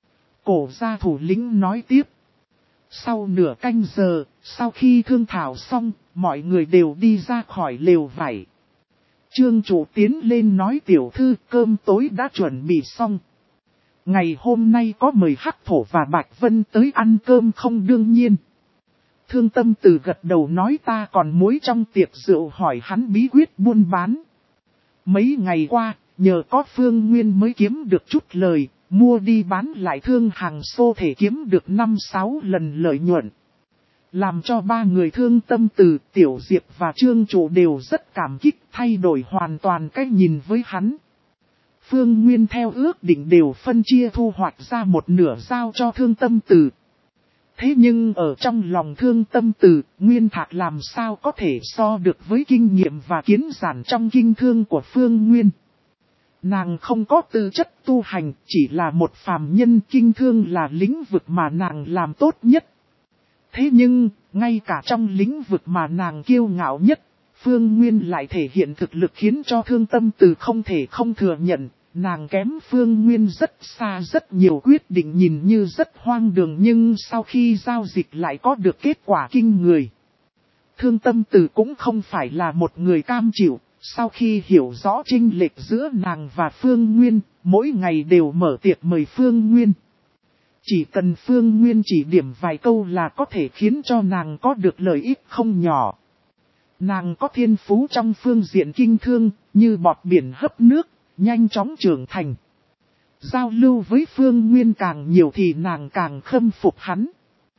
Cổ gia thủ lĩnh nói tiếp. Sau nửa canh giờ, sau khi thương thảo xong, mọi người đều đi ra khỏi lều vải. Trương chủ tiến lên nói tiểu thư cơm tối đã chuẩn bị xong. Ngày hôm nay có mời Hắc Thổ và Bạch Vân tới ăn cơm không đương nhiên. Thương Tâm Từ gật đầu nói ta còn muối trong tiệc rượu hỏi hắn bí quyết buôn bán. Mấy ngày qua, nhờ có Phương Nguyên mới kiếm được chút lời, mua đi bán lại thương hàng xô thể kiếm được năm sáu lần lợi nhuận. Làm cho ba người Thương Tâm Từ, Tiểu Diệp và Trương Chủ đều rất cảm kích thay đổi hoàn toàn cách nhìn với hắn. Phương Nguyên theo ước định đều phân chia thu hoạch ra một nửa giao cho Thương Tâm Từ. Thế nhưng ở trong lòng Thương Tâm Từ, Nguyên Thạc làm sao có thể so được với kinh nghiệm và kiến giản trong kinh thương của Phương Nguyên. Nàng không có tư chất tu hành, chỉ là một phàm nhân, kinh thương là lĩnh vực mà nàng làm tốt nhất. Thế nhưng, ngay cả trong lĩnh vực mà nàng kiêu ngạo nhất, Phương Nguyên lại thể hiện thực lực khiến cho Thương Tâm Từ không thể không thừa nhận, nàng kém Phương Nguyên rất xa rất nhiều quyết định nhìn như rất hoang đường nhưng sau khi giao dịch lại có được kết quả kinh người. Thương Tâm Từ cũng không phải là một người cam chịu, sau khi hiểu rõ chênh lệch giữa nàng và Phương Nguyên, mỗi ngày đều mở tiệc mời Phương Nguyên. Chỉ cần Phương Nguyên chỉ điểm vài câu là có thể khiến cho nàng có được lợi ích không nhỏ. Nàng có thiên phú trong phương diện kinh thương, như bọt biển hấp nước, nhanh chóng trưởng thành. Giao lưu với Phương Nguyên càng nhiều thì nàng càng khâm phục hắn.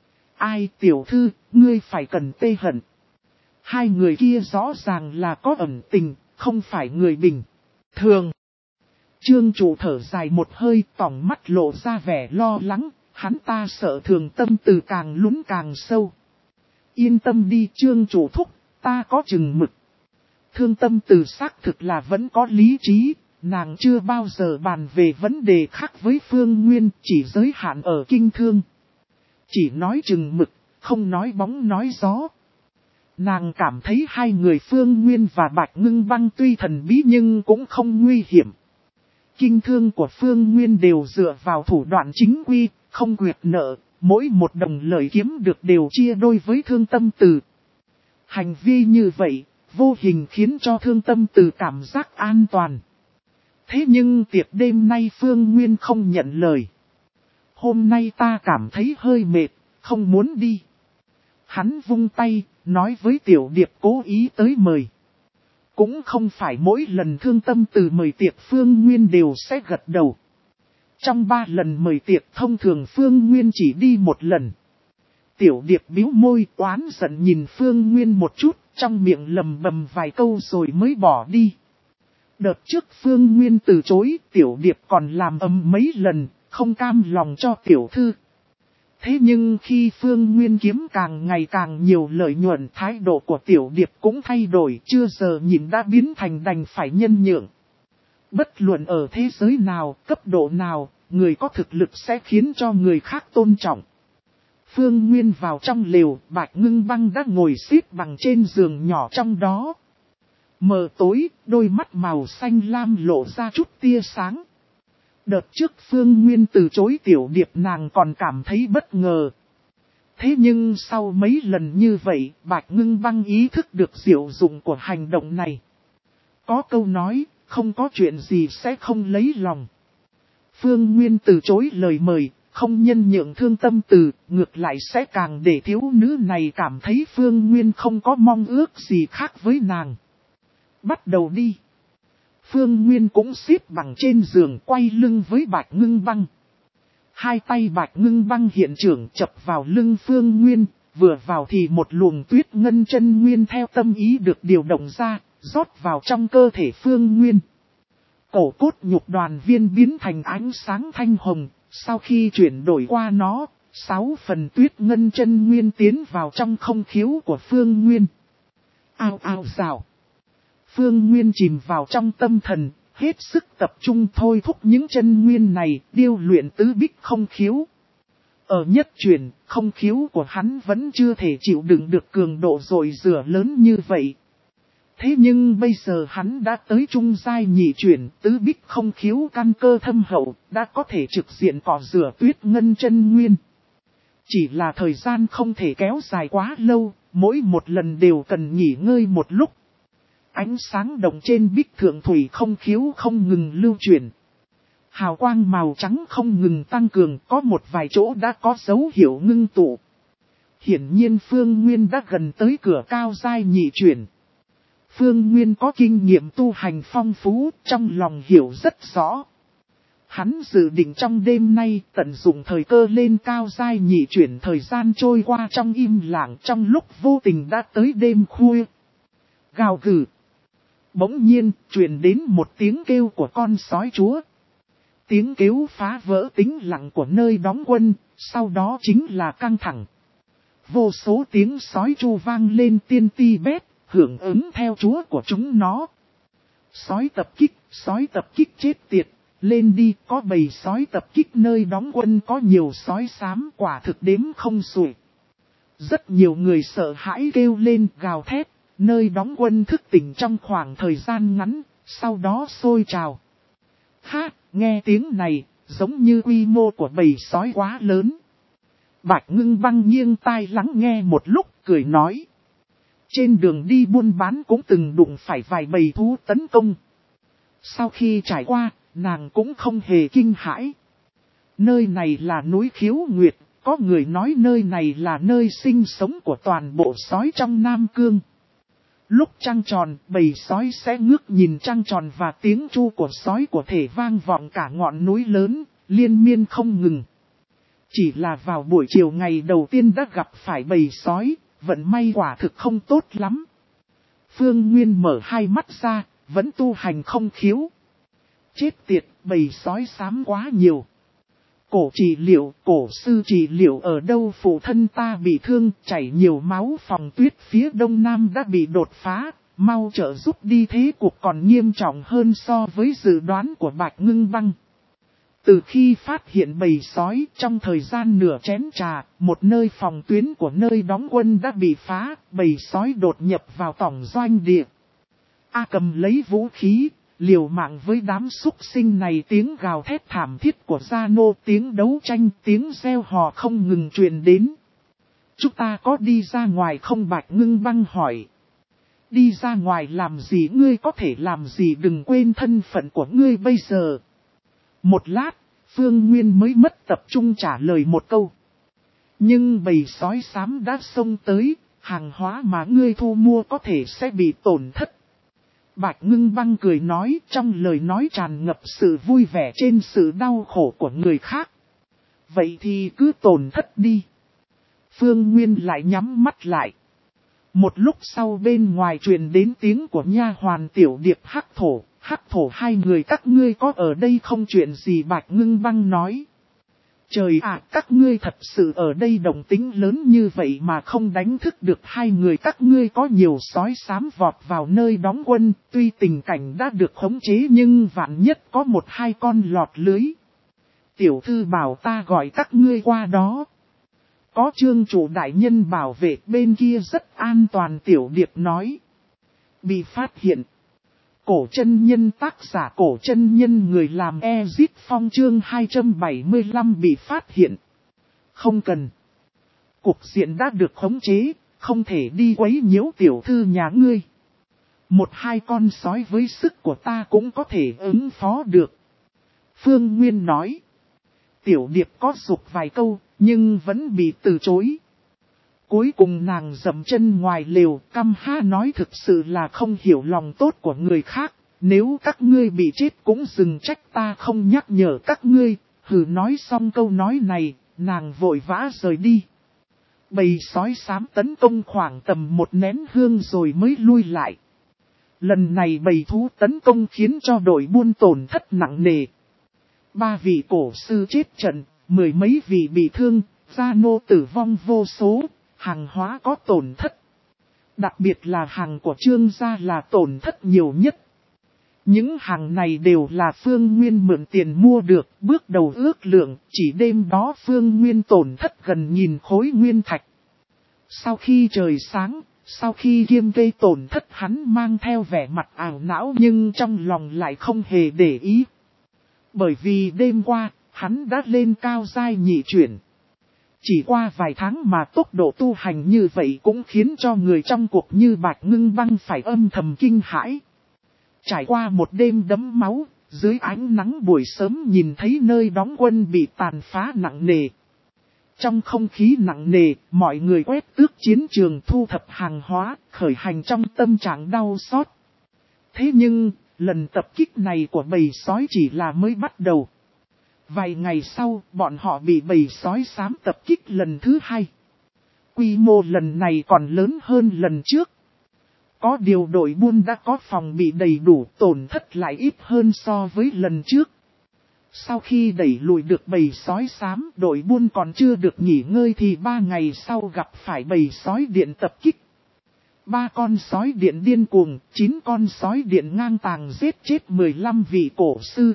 Ai tiểu thư, ngươi phải cần tê hận. Hai người kia rõ ràng là có ẩn tình, không phải người bình thường. Trương chủ thở dài một hơi, tỏng mắt lộ ra vẻ lo lắng, hắn ta sợ Thường Tâm Từ càng lún càng sâu. Yên tâm đi Trương chủ thúc, ta có chừng mực. Thương Tâm Từ xác thực là vẫn có lý trí, nàng chưa bao giờ bàn về vấn đề khác với Phương Nguyên, chỉ giới hạn ở kinh thương. Chỉ nói chừng mực, không nói bóng nói gió. Nàng cảm thấy hai người Phương Nguyên và Bạch Ngưng Băng tuy thần bí nhưng cũng không nguy hiểm. Kinh thương của Phương Nguyên đều dựa vào thủ đoạn chính quy, không quyệt nợ, mỗi một đồng lợi kiếm được đều chia đôi với Thương Tâm Từ. Hành vi như vậy, vô hình khiến cho Thương Tâm Từ cảm giác an toàn. Thế nhưng tiệc đêm nay Phương Nguyên không nhận lời. Hôm nay ta cảm thấy hơi mệt, không muốn đi. Hắn vung tay, nói với Tiểu Điệp cố ý tới mời. Cũng không phải mỗi lần Thương Tâm Từ mời tiệc Phương Nguyên đều sẽ gật đầu. Trong ba lần mời tiệc thông thường Phương Nguyên chỉ đi một lần. Tiểu Điệp bĩu môi oán giận nhìn Phương Nguyên một chút, trong miệng lầm bầm vài câu rồi mới bỏ đi. Đợt trước Phương Nguyên từ chối, Tiểu Điệp còn làm ầm mấy lần, không cam lòng cho tiểu thư. Thế nhưng khi Phương Nguyên kiếm càng ngày càng nhiều lợi nhuận, thái độ của Tiểu Điệp cũng thay đổi, chưa giờ nhìn đã biến thành đành phải nhân nhượng. Bất luận ở thế giới nào, cấp độ nào, người có thực lực sẽ khiến cho người khác tôn trọng. Phương Nguyên vào trong lều, Bạch Ngưng Băng đã ngồi xếp bằng trên giường nhỏ trong đó. Mờ tối, đôi mắt màu xanh lam lộ ra chút tia sáng. Đợt trước Phương Nguyên từ chối Tiểu Điệp nàng còn cảm thấy bất ngờ. Thế nhưng sau mấy lần như vậy, Bạch Ngưng Băng ý thức được diệu dụng của hành động này. Có câu nói, không có chuyện gì sẽ không lấy lòng. Phương Nguyên từ chối lời mời, không nhân nhượng Thương Tâm Từ, ngược lại sẽ càng để thiếu nữ này cảm thấy Phương Nguyên không có mong ước gì khác với nàng. Bắt đầu đi. Phương Nguyên cũng xếp bằng trên giường quay lưng với Bạch Ngưng Băng. Hai tay Bạch Ngưng Băng hiện trưởng chập vào lưng Phương Nguyên, vừa vào thì một luồng tuyết ngân chân nguyên theo tâm ý được điều động ra, rót vào trong cơ thể Phương Nguyên. Cổ cốt nhục đoàn viên biến thành ánh sáng thanh hồng, sau khi chuyển đổi qua nó, sáu phần tuyết ngân chân nguyên tiến vào trong không khiếu của Phương Nguyên. Ao ao rào. Phương Nguyên chìm vào trong tâm thần, hết sức tập trung thôi thúc những chân nguyên này, điêu luyện tứ bích không khiếu. Ở nhất chuyển, không khiếu của hắn vẫn chưa thể chịu đựng được cường độ rồi rửa lớn như vậy. Thế nhưng bây giờ hắn đã tới trung giai nhị chuyển, tứ bích không khiếu căn cơ thâm hậu, đã có thể trực diện cọ rửa tuyết ngân chân nguyên. Chỉ là thời gian không thể kéo dài quá lâu, mỗi một lần đều cần nghỉ ngơi một lúc. Ánh sáng động trên bích thượng thủy không khiếu không ngừng lưu chuyển. Hào quang màu trắng không ngừng tăng cường, có một vài chỗ đã có dấu hiệu ngưng tụ. Hiển nhiên Phương Nguyên đã gần tới cửa cao giai nhị chuyển. Phương Nguyên có kinh nghiệm tu hành phong phú, trong lòng hiểu rất rõ. Hắn dự định trong đêm nay tận dụng thời cơ lên cao giai nhị chuyển, thời gian trôi qua trong im lặng, trong lúc vô tình đã tới đêm khuya. Gào gừ. Bỗng nhiên truyền đến một tiếng kêu của con sói chúa. Tiếng kêu phá vỡ tĩnh lặng của nơi đóng quân, sau đó chính là căng thẳng. Vô số tiếng sói chu vang lên tiên ti bét, hưởng ứng theo chúa của chúng nó. Sói tập kích, sói tập kích chết tiệt, lên đi, có bầy sói tập kích nơi đóng quân, có nhiều sói xám, quả thực đếm không xuể. Rất nhiều người sợ hãi kêu lên gào thét, nơi đóng quân thức tỉnh trong khoảng thời gian ngắn, sau đó sôi trào. Ha, nghe tiếng này, giống như quy mô của bầy sói quá lớn. Bạch Ngưng Băng nghiêng tai lắng nghe một lúc, cười nói. Trên đường đi buôn bán cũng từng đụng phải vài bầy thú tấn công. Sau khi trải qua, nàng cũng không hề kinh hãi. Nơi này là núi Khiếu Nguyệt, có người nói nơi này là nơi sinh sống của toàn bộ sói trong Nam Cương. Lúc trăng tròn, bầy sói sẽ ngước nhìn trăng tròn và tiếng chu của sói của thể vang vọng cả ngọn núi lớn, liên miên không ngừng. Chỉ là vào buổi chiều ngày đầu tiên đã gặp phải bầy sói, vận may quả thực không tốt lắm. Phương Nguyên mở hai mắt ra, vẫn tu hành không khiếu. Chết tiệt, bầy sói xám quá nhiều. Cổ trị liệu, cổ sư trị liệu ở đâu, phụ thân ta bị thương, chảy nhiều máu, phòng tuyết phía đông nam đã bị đột phá, mau trợ giúp đi, thế cuộc còn nghiêm trọng hơn so với dự đoán của Bạch Ngưng Băng. Từ khi phát hiện bầy sói, trong thời gian nửa chén trà, một nơi phòng tuyến của nơi đóng quân đã bị phá, bầy sói đột nhập vào tổng doanh địa. A Cầm lấy vũ khí, liều mạng với đám súc sinh này, tiếng gào thét thảm thiết của Gia Nô, tiếng đấu tranh, tiếng reo hò không ngừng truyền đến. Chúng ta có đi ra ngoài không? Bạch Ngưng Băng hỏi. Đi ra ngoài làm gì? Ngươi có thể làm gì? Đừng quên thân phận của ngươi bây giờ. Một lát, Phương Nguyên mới mất tập trung trả lời một câu. Nhưng bầy sói xám đã xông tới, hàng hóa mà ngươi thu mua có thể sẽ bị tổn thất. Bạch Ngưng Băng cười nói, trong lời nói tràn ngập sự vui vẻ trên sự đau khổ của người khác. Vậy thì cứ tổn thất đi. Phương Nguyên lại nhắm mắt lại. Một lúc sau bên ngoài truyền đến tiếng của nha hoàn Tiểu Điệp Hắc Thổ. Hắc Thổ, hai người các ngươi có ở đây không? Chuyện gì? Bạch Ngưng Băng nói. Trời ạ, các ngươi thật sự ở đây động tính lớn như vậy mà không đánh thức được hai người các ngươi. Có nhiều sói xám vọt vào nơi đóng quân, tuy tình cảnh đã được khống chế nhưng vạn nhất có một hai con lọt lưới. Tiểu thư bảo ta gọi các ngươi qua đó. Có trương chủ đại nhân bảo vệ bên kia rất an toàn, Tiểu Điệp nói. Bị phát hiện. Cổ chân nhân, tác giả Cổ chân nhân, người làm Ezip Phong, chương hai trăm bảy mươi lăm bị phát hiện. Không cần. Cục diện đã được khống chế, không thể đi quấy nhiễu tiểu thư nhà ngươi. Một hai con sói với sức của ta cũng có thể ứng phó được. Phương Nguyên nói. Tiểu Điệp có dục vài câu, nhưng vẫn bị từ chối. Cuối cùng nàng dậm chân ngoài lều, căm ha nói, thực sự là không hiểu lòng tốt của người khác. Nếu các ngươi bị chết cũng dừng trách ta không nhắc nhở các ngươi. Hừ, nói xong câu nói này, nàng vội vã rời đi. Bầy sói xám tấn công khoảng tầm một nén hương rồi mới lui lại. Lần này bầy thú tấn công khiến cho đội buôn tổn thất nặng nề. Ba vị cổ sư chết trận, mười mấy vị bị thương, gia nô tử vong vô số, hàng hóa có tổn thất. Đặc biệt là hàng của Trương gia là tổn thất nhiều nhất. Những hàng này đều là Phương Nguyên mượn tiền mua được, bước đầu ước lượng, chỉ đêm đó Phương Nguyên tổn thất gần nghìn khối nguyên thạch. Sau khi trời sáng, sau khi kiêm gây tổn thất hắn mang theo vẻ mặt ảo não nhưng trong lòng lại không hề để ý. Bởi vì đêm qua, hắn đã lên cao giai nhị chuyển. Chỉ qua vài tháng mà tốc độ tu hành như vậy cũng khiến cho người trong cuộc như Bạch Ngưng Băng phải âm thầm kinh hãi. Trải qua một đêm đẫm máu, dưới ánh nắng buổi sớm nhìn thấy nơi đóng quân bị tàn phá nặng nề. Trong không khí nặng nề, mọi người quét tước chiến trường thu thập hàng hóa, khởi hành trong tâm trạng đau xót. Thế nhưng, lần tập kích này của bầy sói chỉ là mới bắt đầu. Vài ngày sau, bọn họ bị bầy sói xám tập kích lần thứ hai. Quy mô lần này còn lớn hơn lần trước. Có điều đội buôn đã có phòng bị đầy đủ, tổn thất lại ít hơn so với lần trước. Sau khi đẩy lùi được bầy sói xám, đội buôn còn chưa được nghỉ ngơi thì ba ngày sau gặp phải bầy sói điện tập kích. Ba con sói điện điên cuồng, chín con sói điện ngang tàng giết chết mười lăm vị cổ sư.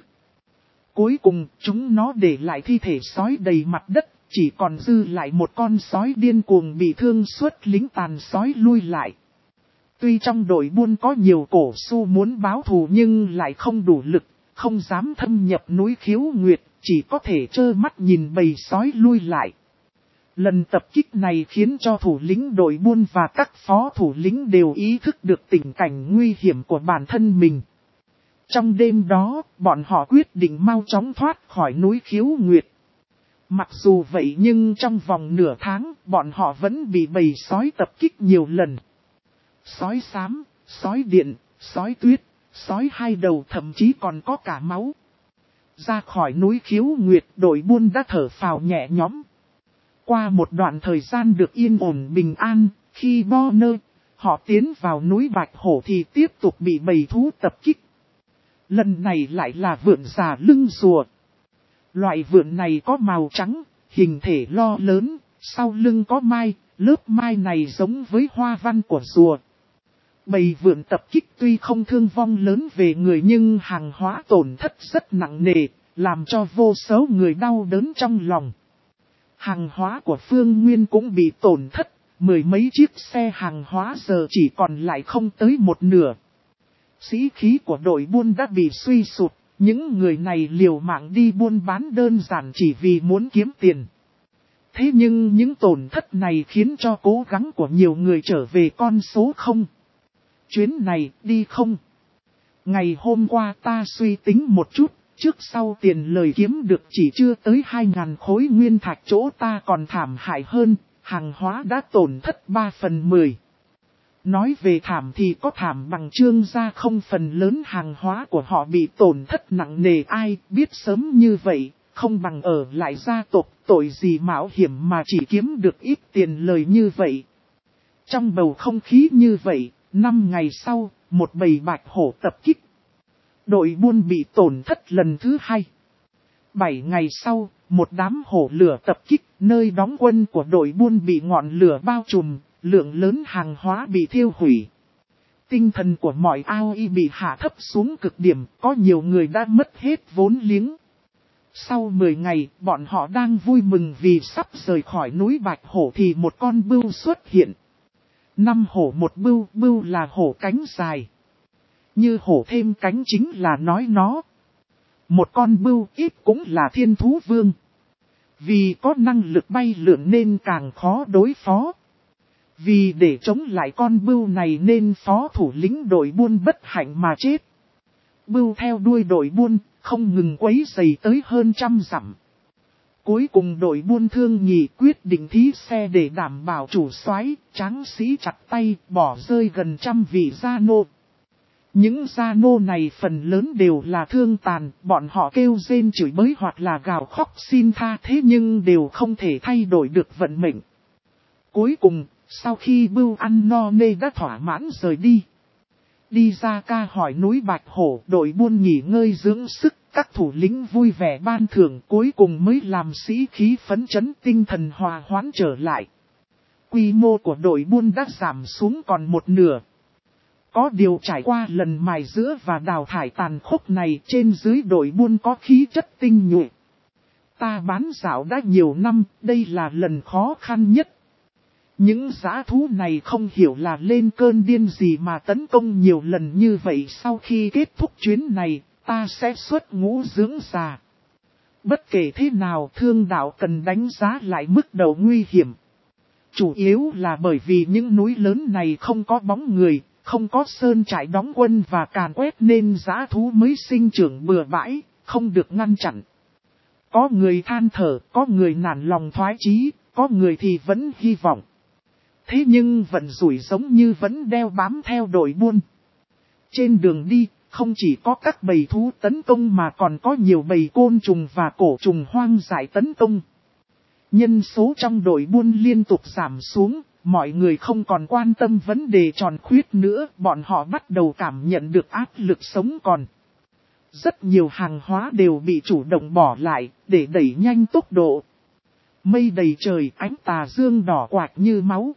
Cuối cùng, chúng nó để lại thi thể sói đầy mặt đất, chỉ còn dư lại một con sói điên cuồng bị thương suốt lính tàn sói lui lại. Tuy trong đội buôn có nhiều cổ su muốn báo thù nhưng lại không đủ lực, không dám thâm nhập núi Khiếu Nguyệt, chỉ có thể trơ mắt nhìn bầy sói lui lại. Lần tập kích này khiến cho thủ lĩnh đội buôn và các phó thủ lĩnh đều ý thức được tình cảnh nguy hiểm của bản thân mình. Trong đêm đó, bọn họ quyết định mau chóng thoát khỏi núi Khiếu Nguyệt. Mặc dù vậy nhưng trong vòng nửa tháng, bọn họ vẫn bị bầy sói tập kích nhiều lần. Sói xám, sói điện, sói tuyết, sói hai đầu thậm chí còn có cả máu. Ra khỏi núi Khiếu Nguyệt, đội buôn đã thở phào nhẹ nhõm. Qua một đoạn thời gian được yên ổn bình an, khi bo nơ, họ tiến vào núi Bạch Hổ thì tiếp tục bị bầy thú tập kích. Lần này lại là vượn già lưng rùa. Loại vượn này có màu trắng, hình thể lo lớn, sau lưng có mai, lớp mai này giống với hoa văn của rùa. Bầy vượn tập kích tuy không thương vong lớn về người nhưng hàng hóa tổn thất rất nặng nề, làm cho vô số người đau đớn trong lòng. Hàng hóa của Phương Nguyên cũng bị tổn thất, mười mấy chiếc xe hàng hóa giờ chỉ còn lại không tới một nửa. Sĩ khí của đội buôn đã bị suy sụt, những người này liều mạng đi buôn bán đơn giản chỉ vì muốn kiếm tiền. Thế nhưng những tổn thất này khiến cho cố gắng của nhiều người trở về con số không. Chuyến này đi không? Ngày hôm qua ta suy tính một chút, trước sau tiền lời kiếm được chỉ chưa tới hai ngàn khối nguyên thạch, chỗ ta còn thảm hại hơn, hàng hóa đã tổn thất ba phần mười. Nói về thảm thì có thảm bằng Trương gia không, phần lớn hàng hóa của họ bị tổn thất nặng nề, ai biết sớm như vậy, không bằng ở lại gia tộc, tội gì mạo hiểm mà chỉ kiếm được ít tiền lời như vậy. Trong bầu không khí như vậy, năm ngày sau, một bầy bạch hổ tập kích. Đội buôn bị tổn thất lần thứ hai. Bảy ngày sau, một đám hổ lửa tập kích, nơi đóng quân của đội buôn bị ngọn lửa bao trùm, lượng lớn hàng hóa bị thiêu hủy. Tinh thần của mọi ao y bị hạ thấp xuống cực điểm, có nhiều người đã mất hết vốn liếng. Sau mười ngày, bọn họ đang vui mừng vì sắp rời khỏi núi Bạch Hổ thì một con bươu xuất hiện. Năm hổ một bươu, bươu là hổ cánh dài. Như hổ thêm cánh chính là nói nó. Một con bươu ít cũng là thiên thú vương. Vì có năng lực bay lượn nên càng khó đối phó. Vì để chống lại con bươu này nên phó thủ lĩnh đội buôn bất hạnh mà chết. Bươu theo đuôi đội buôn, không ngừng quấy rầy tới hơn trăm dặm. Cuối cùng đội buôn thương nhị quyết định thí xe để đảm bảo chủ soái, tráng sĩ chặt tay, bỏ rơi gần trăm vị gia nô. Những gia nô này phần lớn đều là thương tàn, bọn họ kêu rên chửi bới hoặc là gào khóc xin tha, thế nhưng đều không thể thay đổi được vận mệnh. Cuối cùng, sau khi bươu ăn no nê đã thỏa mãn rời đi. Đi ra ca hỏi núi Bạch Hổ, đội buôn nghỉ ngơi dưỡng sức, các thủ lĩnh vui vẻ ban thưởng, cuối cùng mới làm sĩ khí phấn chấn, tinh thần hòa hoãn trở lại. Quy mô của đội buôn đã giảm xuống còn một nửa. Có điều trải qua lần mài giữa và đào thải tàn khốc này, trên dưới đội buôn có khí chất tinh nhuệ. Ta bán dạo đã nhiều năm, đây là lần khó khăn nhất. Những dã thú này không hiểu là lên cơn điên gì mà tấn công nhiều lần như vậy. Sau khi kết thúc chuyến này, ta sẽ xuất ngũ dưỡng già. Bất kể thế nào, thương đạo cần đánh giá lại mức độ nguy hiểm. Chủ yếu là bởi vì những núi lớn này không có bóng người, không có sơn trại đóng quân và càn quét nên dã thú mới sinh trưởng bừa bãi, không được ngăn chặn. Có người than thở, có người nản lòng thoái chí, có người thì vẫn hy vọng. Thế nhưng vận rủi giống như vẫn đeo bám theo đội buôn. Trên đường đi, không chỉ có các bầy thú tấn công mà còn có nhiều bầy côn trùng và cổ trùng hoang dại tấn công. Nhân số trong đội buôn liên tục giảm xuống, mọi người không còn quan tâm vấn đề tròn khuyết nữa, bọn họ bắt đầu cảm nhận được áp lực sống còn. Rất nhiều hàng hóa đều bị chủ động bỏ lại, để đẩy nhanh tốc độ. Mây đầy trời, ánh tà dương đỏ quạch như máu.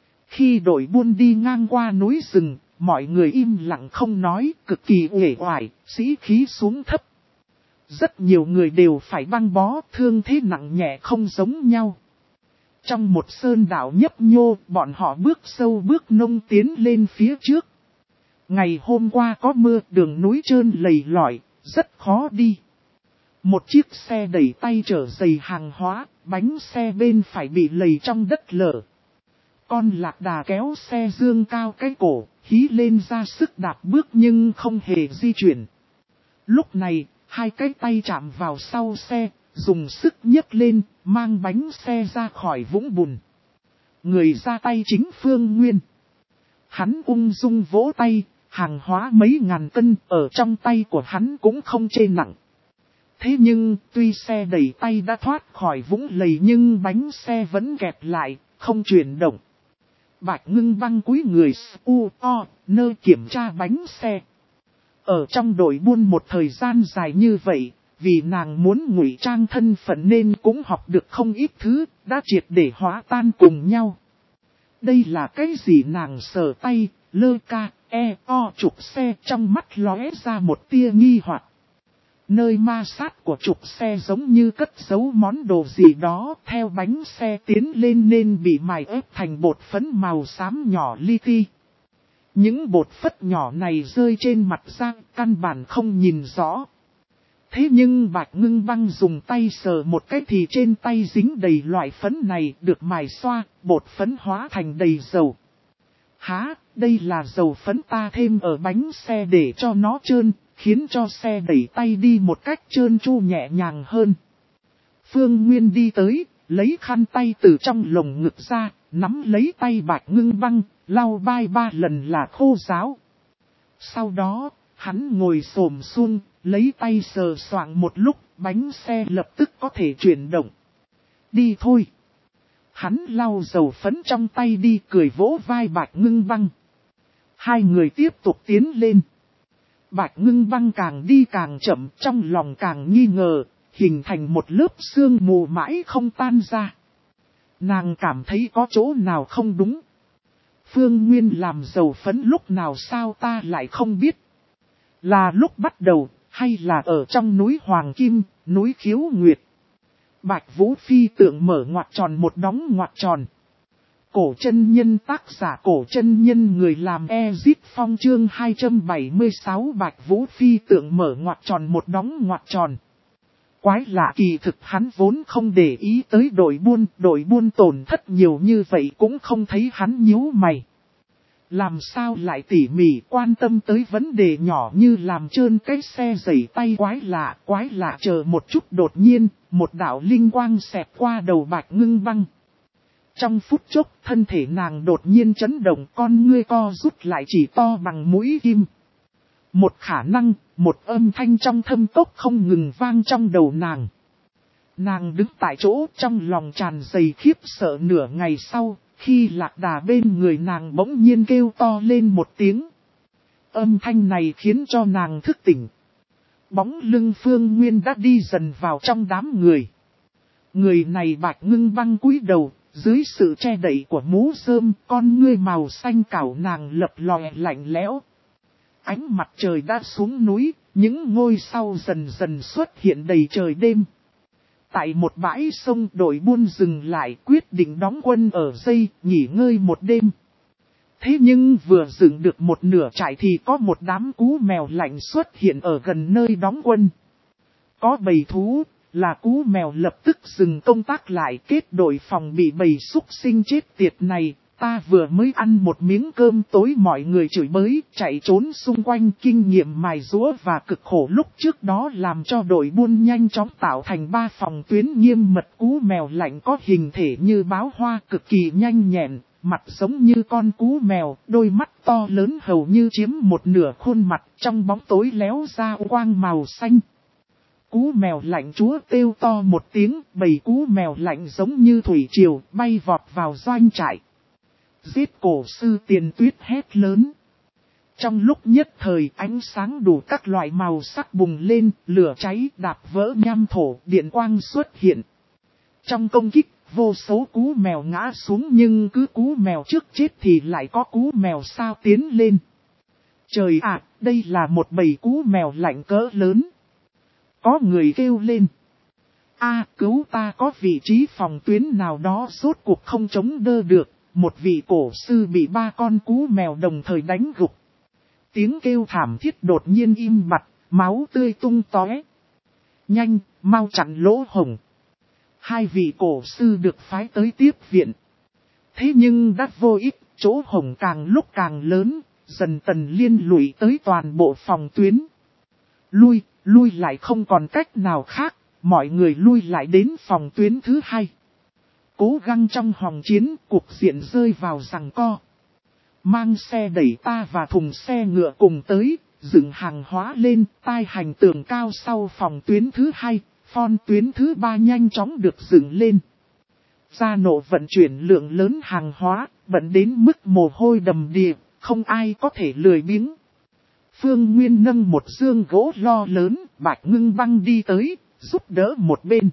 Khi đội buôn đi ngang qua núi rừng, mọi người im lặng không nói, cực kỳ uể oải, sĩ khí xuống thấp. Rất nhiều người đều phải băng bó, thương thế nặng nhẹ không giống nhau. Trong một sơn đảo nhấp nhô, bọn họ bước sâu bước nông tiến lên phía trước. Ngày hôm qua có mưa, đường núi trơn lầy lỏi, rất khó đi. Một chiếc xe đẩy tay chở đầy hàng hóa, bánh xe bên phải bị lầy trong đất lở. Con lạc đà kéo xe dương cao cái cổ, hí lên ra sức đạp bước nhưng không hề di chuyển. Lúc này, hai cái tay chạm vào sau xe, dùng sức nhấc lên, mang bánh xe ra khỏi vũng bùn. Người ra tay chính Phương Nguyên. Hắn ung dung vỗ tay, hàng hóa mấy ngàn cân ở trong tay của hắn cũng không chê nặng. Thế nhưng, tuy xe đẩy tay đã thoát khỏi vũng lầy nhưng bánh xe vẫn kẹt lại, không chuyển động. Bạch Ngưng Băng cúi người u o, nơi kiểm tra bánh xe. Ở trong đội buôn một thời gian dài như vậy, vì nàng muốn ngụy trang thân phận nên cũng học được không ít thứ, đã triệt để hóa tan cùng nhau. Đây là cái gì nàng sờ tay, lơ ca, e, o trục xe trong mắt lóe ra một tia nghi hoặc. Nơi ma sát của trục xe giống như cất giấu món đồ gì đó, theo bánh xe tiến lên nên bị mài ép thành bột phấn màu xám nhỏ li ti. Những bột phất nhỏ này rơi trên mặt da, căn bản không nhìn rõ. Thế nhưng Bạch Ngưng Băng dùng tay sờ một cái thì trên tay dính đầy loại phấn này, được mài xoa, bột phấn hóa thành đầy dầu. Hả, đây là dầu phấn ta thêm ở bánh xe để cho nó trơn, khiến cho xe đẩy tay đi một cách trơn tru nhẹ nhàng hơn. Phương Nguyên đi tới, lấy khăn tay từ trong lồng ngực ra, nắm lấy tay Bạch Ngưng Băng, lau vai ba lần là khô ráo. Sau đó, hắn ngồi xổm xuống, lấy tay sờ soạng một lúc, bánh xe lập tức có thể chuyển động. Đi thôi. Hắn lau dầu phấn trong tay đi, cười vỗ vai Bạch Ngưng Băng. Hai người tiếp tục tiến lên. Bạch Ngưng Băng càng đi càng chậm, trong lòng càng nghi ngờ, hình thành một lớp sương mù mãi không tan ra. Nàng cảm thấy có chỗ nào không đúng. Phương Nguyên làm dầu phấn lúc nào sao ta lại không biết. Là lúc bắt đầu, hay là ở trong núi Hoàng Kim, núi Khiếu Nguyệt. Bạch Vũ Phi tượng mở ngoặc tròn một đóng ngoặc tròn. Cổ chân nhân tác giả cổ chân nhân người làm Ezit Phong chương hai trăm bảy mươi sáu Bạch Vũ Phi tượng mở ngoặc tròn một đóng ngoặc tròn. Quái lạ kỳ thực hắn vốn không để ý tới đội buôn, đội buôn tổn thất nhiều như vậy cũng không thấy hắn nhíu mày. Làm sao lại tỉ mỉ quan tâm tới vấn đề nhỏ như làm trơn cái xe giày tay quái lạ, quái lạ chờ một chút đột nhiên, một đạo linh quang xẹt qua đầu Bạch Ngưng Băng. Trong phút chốc, thân thể nàng đột nhiên chấn động, con ngươi co rút lại chỉ to bằng mũi kim. Một khả năng, một âm thanh trong thâm tốc không ngừng vang trong đầu nàng. Nàng đứng tại chỗ trong lòng tràn đầy khiếp sợ nửa ngày sau, khi lạc đà bên người nàng bỗng nhiên kêu to lên một tiếng. Âm thanh này khiến cho nàng thức tỉnh. Bóng lưng Phương Nguyên đã đi dần vào trong đám người. Người này Bạch Ngưng Băng cúi đầu, dưới sự che đậy của mũ rơm, con ngươi màu xanh cảo nàng lập lòe lạnh lẽo. Ánh mặt trời đã xuống núi, những ngôi sao dần dần xuất hiện đầy trời đêm. Tại một bãi sông đội buôn dừng lại quyết định đóng quân ở dây, nghỉ ngơi một đêm. Thế nhưng vừa dựng được một nửa trại thì có một đám cú mèo lạnh xuất hiện ở gần nơi đóng quân. Có bầy thú, là cú mèo lập tức dừng công tác lại kết đội phòng bị bầy súc sinh chết tiệt này. Ta vừa mới ăn một miếng cơm tối mọi người chửi bới, chạy trốn xung quanh kinh nghiệm mài rũa và cực khổ lúc trước đó làm cho đội buôn nhanh chóng tạo thành ba phòng tuyến nghiêm mật. Cú mèo lạnh có hình thể như báo hoa cực kỳ nhanh nhẹn, mặt giống như con cú mèo, đôi mắt to lớn hầu như chiếm một nửa khuôn mặt trong bóng tối léo ra quang màu xanh. Cú mèo lạnh chúa kêu to một tiếng, bầy cú mèo lạnh giống như thủy triều bay vọt vào doanh trại. Giết cổ sư Tiền Tuyết hét lớn. Trong lúc nhất thời ánh sáng đủ các loại màu sắc bùng lên, lửa cháy đạp vỡ nham thổ, điện quang xuất hiện. Trong công kích, vô số cú mèo ngã xuống nhưng cứ cú mèo trước chết thì lại có cú mèo sao tiến lên. Trời ạ, đây là một bầy cú mèo lạnh cỡ lớn. Có người kêu lên. A cứu ta, có vị trí phòng tuyến nào đó rốt cuộc không chống đỡ được. Một vị cổ sư bị ba con cú mèo đồng thời đánh gục. Tiếng kêu thảm thiết đột nhiên im bặt, máu tươi tung tóe. Nhanh, mau chặn lỗ hổng. Hai vị cổ sư được phái tới tiếp viện. Thế nhưng đắt vô ích, chỗ hổng càng lúc càng lớn, dần tần liên lụy tới toàn bộ phòng tuyến. Lui, lui lại không còn cách nào khác, mọi người lui lại đến phòng tuyến thứ hai. Cố gắng trong hòng chiến, cuộc diện rơi vào giằng co. Mang xe đẩy ta và thùng xe ngựa cùng tới, dựng hàng hóa lên, tai hành tường cao sau phòng tuyến thứ hai, phon tuyến thứ ba nhanh chóng được dựng lên. Gia nộ vận chuyển lượng lớn hàng hóa, bận đến mức mồ hôi đầm đìa, không ai có thể lười biếng. Phương Nguyên nâng một dương gỗ lo lớn, Bạch Ngưng Băng đi tới, giúp đỡ một bên.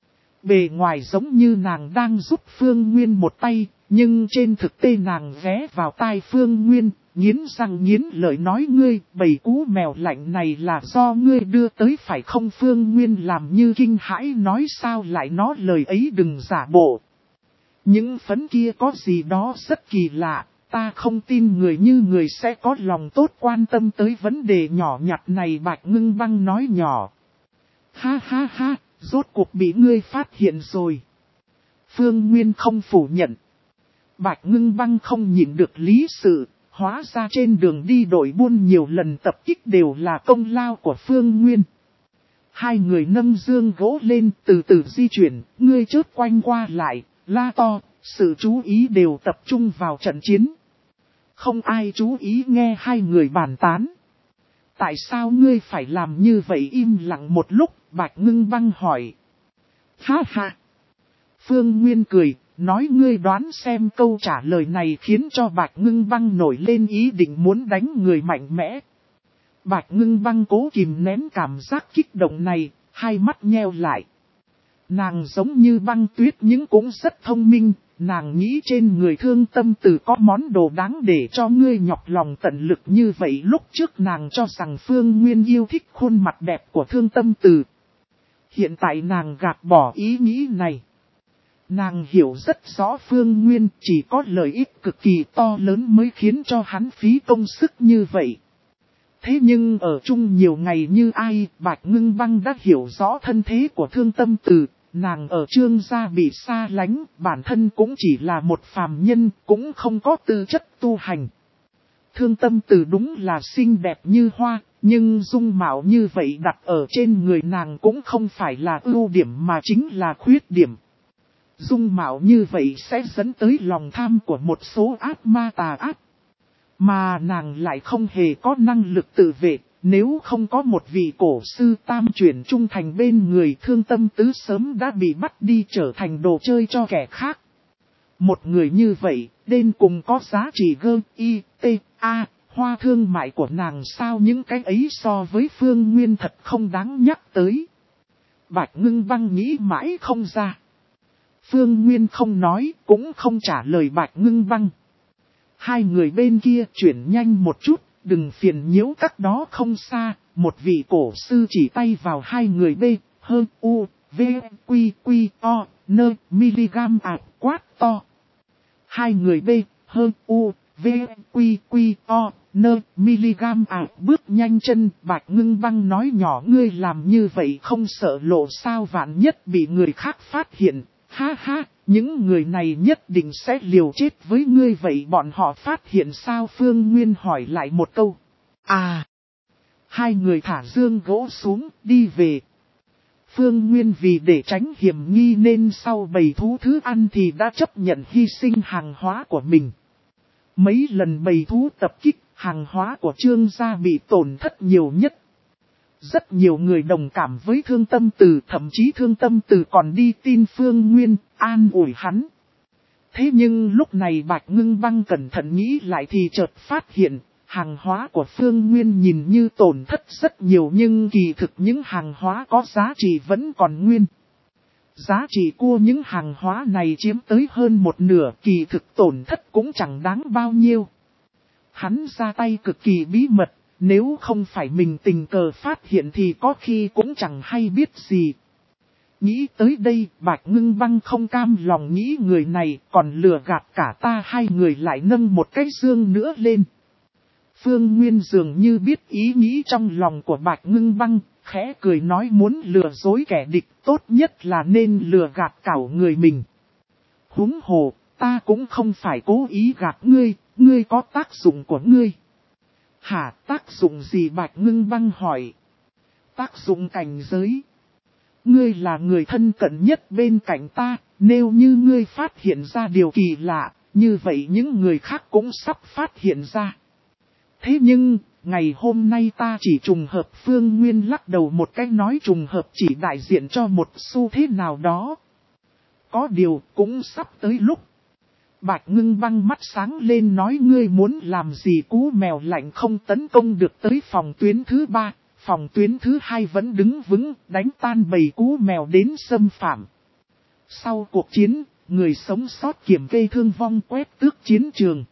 Bề ngoài giống như nàng đang giúp Phương Nguyên một tay, nhưng trên thực tế nàng ghé vào tai Phương Nguyên, nghiến răng nghiến lợi nói ngươi, bầy cú mèo lạnh này là do ngươi đưa tới phải không? Phương Nguyên làm như kinh hãi nói sao lại nó lời ấy đừng giả bộ. Những phấn kia có gì đó rất kỳ lạ, ta không tin người như người sẽ có lòng tốt quan tâm tới vấn đề nhỏ nhặt này. Bạch Ngưng Băng nói nhỏ. Ha ha ha. Rốt cuộc bị ngươi phát hiện rồi. Phương Nguyên không phủ nhận. Bạch Ngưng Băng không nhịn được lý sự. Hóa ra trên đường đi đội buôn nhiều lần tập kích đều là công lao của Phương Nguyên. Hai người nâng dương gỗ lên từ từ di chuyển. Ngươi chớp quanh qua lại, la to. Sự chú ý đều tập trung vào trận chiến. Không ai chú ý nghe hai người bàn tán. Tại sao ngươi phải làm như vậy? Im lặng một lúc, Bạch Ngưng Băng hỏi. Ha ha! Phương Nguyên cười, nói ngươi đoán xem. Câu trả lời này khiến cho Bạch Ngưng Băng nổi lên ý định muốn đánh người mạnh mẽ. Bạch Ngưng Băng cố kìm nén cảm giác kích động này, hai mắt nheo lại. Nàng giống như Băng Tuyết nhưng cũng rất thông minh. Nàng nghĩ trên người Thương Tâm Từ có món đồ đáng để cho ngươi nhọc lòng tận lực như vậy. Lúc trước nàng cho rằng Phương Nguyên yêu thích khuôn mặt đẹp của Thương Tâm Từ. Hiện tại nàng gạt bỏ ý nghĩ này. Nàng hiểu rất rõ Phương Nguyên chỉ có lợi ích cực kỳ to lớn mới khiến cho hắn phí công sức như vậy. Thế nhưng ở chung nhiều ngày như ai, Bạch Ngưng Băng đã hiểu rõ thân thế của Thương Tâm Từ. Nàng ở Trương gia bị xa lánh, bản thân cũng chỉ là một phàm nhân, cũng không có tư chất tu hành. Thương Tâm Từ đúng là xinh đẹp như hoa, nhưng dung mạo như vậy đặt ở trên người nàng cũng không phải là ưu điểm mà chính là khuyết điểm. Dung mạo như vậy sẽ dẫn tới lòng tham của một số ác ma tà ác. Mà nàng lại không hề có năng lực tự vệ. Nếu không có một vị cổ sư tam chuyển trung thành bên người, Thương Tâm Tứ sớm đã bị bắt đi trở thành đồ chơi cho kẻ khác. Một người như vậy, đến cùng có giá trị gơ, y, t, a, hoa thương mại của nàng sao những cái ấy so với Phương Nguyên thật không đáng nhắc tới. Bạch Ngưng Băng nghĩ mãi không ra. Phương Nguyên không nói, cũng không trả lời Bạch Ngưng Băng. Hai người bên kia chuyển nhanh một chút, đừng phiền nhiễu các đó không xa. Một vị cổ sư chỉ tay vào hai người B, hơn U, V, Quy, Quy, O, nơ, miligam ạc quát to. Hai người B, hơn U, V, Quy, Quy, O, nơ, miligam ạc bước nhanh chân. Bạch Ngưng Băng nói nhỏ ngươi làm như vậy không sợ lộ sao vạn nhất bị người khác phát hiện. Ha ha, những người này nhất định sẽ liều chết với ngươi vậy bọn họ phát hiện sao Phương Nguyên hỏi lại một câu. À, hai người thả dương gỗ xuống, đi về. Phương Nguyên vì để tránh hiểm nghi nên sau bầy thú thứ ăn thì đã chấp nhận hy sinh hàng hóa của mình. Mấy lần bầy thú tập kích, hàng hóa của Trương gia bị tổn thất nhiều nhất. Rất nhiều người đồng cảm với Thương Tâm Từ, thậm chí Thương Tâm Từ còn đi tin Phương Nguyên, an ủi hắn. Thế nhưng lúc này Bạch Ngưng Băng cẩn thận nghĩ lại thì chợt phát hiện, hàng hóa của Phương Nguyên nhìn như tổn thất rất nhiều nhưng kỳ thực những hàng hóa có giá trị vẫn còn nguyên. Giá trị của những hàng hóa này chiếm tới hơn một nửa, kỳ thực tổn thất cũng chẳng đáng bao nhiêu. Hắn ra tay cực kỳ bí mật. Nếu không phải mình tình cờ phát hiện thì có khi cũng chẳng hay biết gì. Nghĩ tới đây, Bạch Ngưng Băng không cam lòng nghĩ người này còn lừa gạt cả ta, hai người lại nâng một cái dương nữa lên. Phương Nguyên dường như biết ý nghĩ trong lòng của Bạch Ngưng Băng, khẽ cười nói muốn lừa dối kẻ địch tốt nhất là nên lừa gạt cảo người mình. Huống hồ, ta cũng không phải cố ý gạt ngươi, ngươi có tác dụng của ngươi. Hả, tác dụng gì Bạch Ngưng Băng hỏi. Tác dụng cảnh giới. Ngươi là người thân cận nhất bên cạnh ta, nếu như ngươi phát hiện ra điều kỳ lạ, như vậy những người khác cũng sắp phát hiện ra. Thế nhưng, ngày hôm nay ta chỉ trùng hợp Phương Nguyên lắc đầu một cái nói trùng hợp chỉ đại diện cho một xu thế nào đó. Có điều cũng sắp tới lúc. Bạch Ngưng Băng mắt sáng lên nói ngươi muốn làm gì cú mèo lạnh không tấn công được tới phòng tuyến thứ ba, phòng tuyến thứ hai vẫn đứng vững, đánh tan bầy cú mèo đến xâm phạm. Sau cuộc chiến, người sống sót kiểm kê thương vong quét tước chiến trường.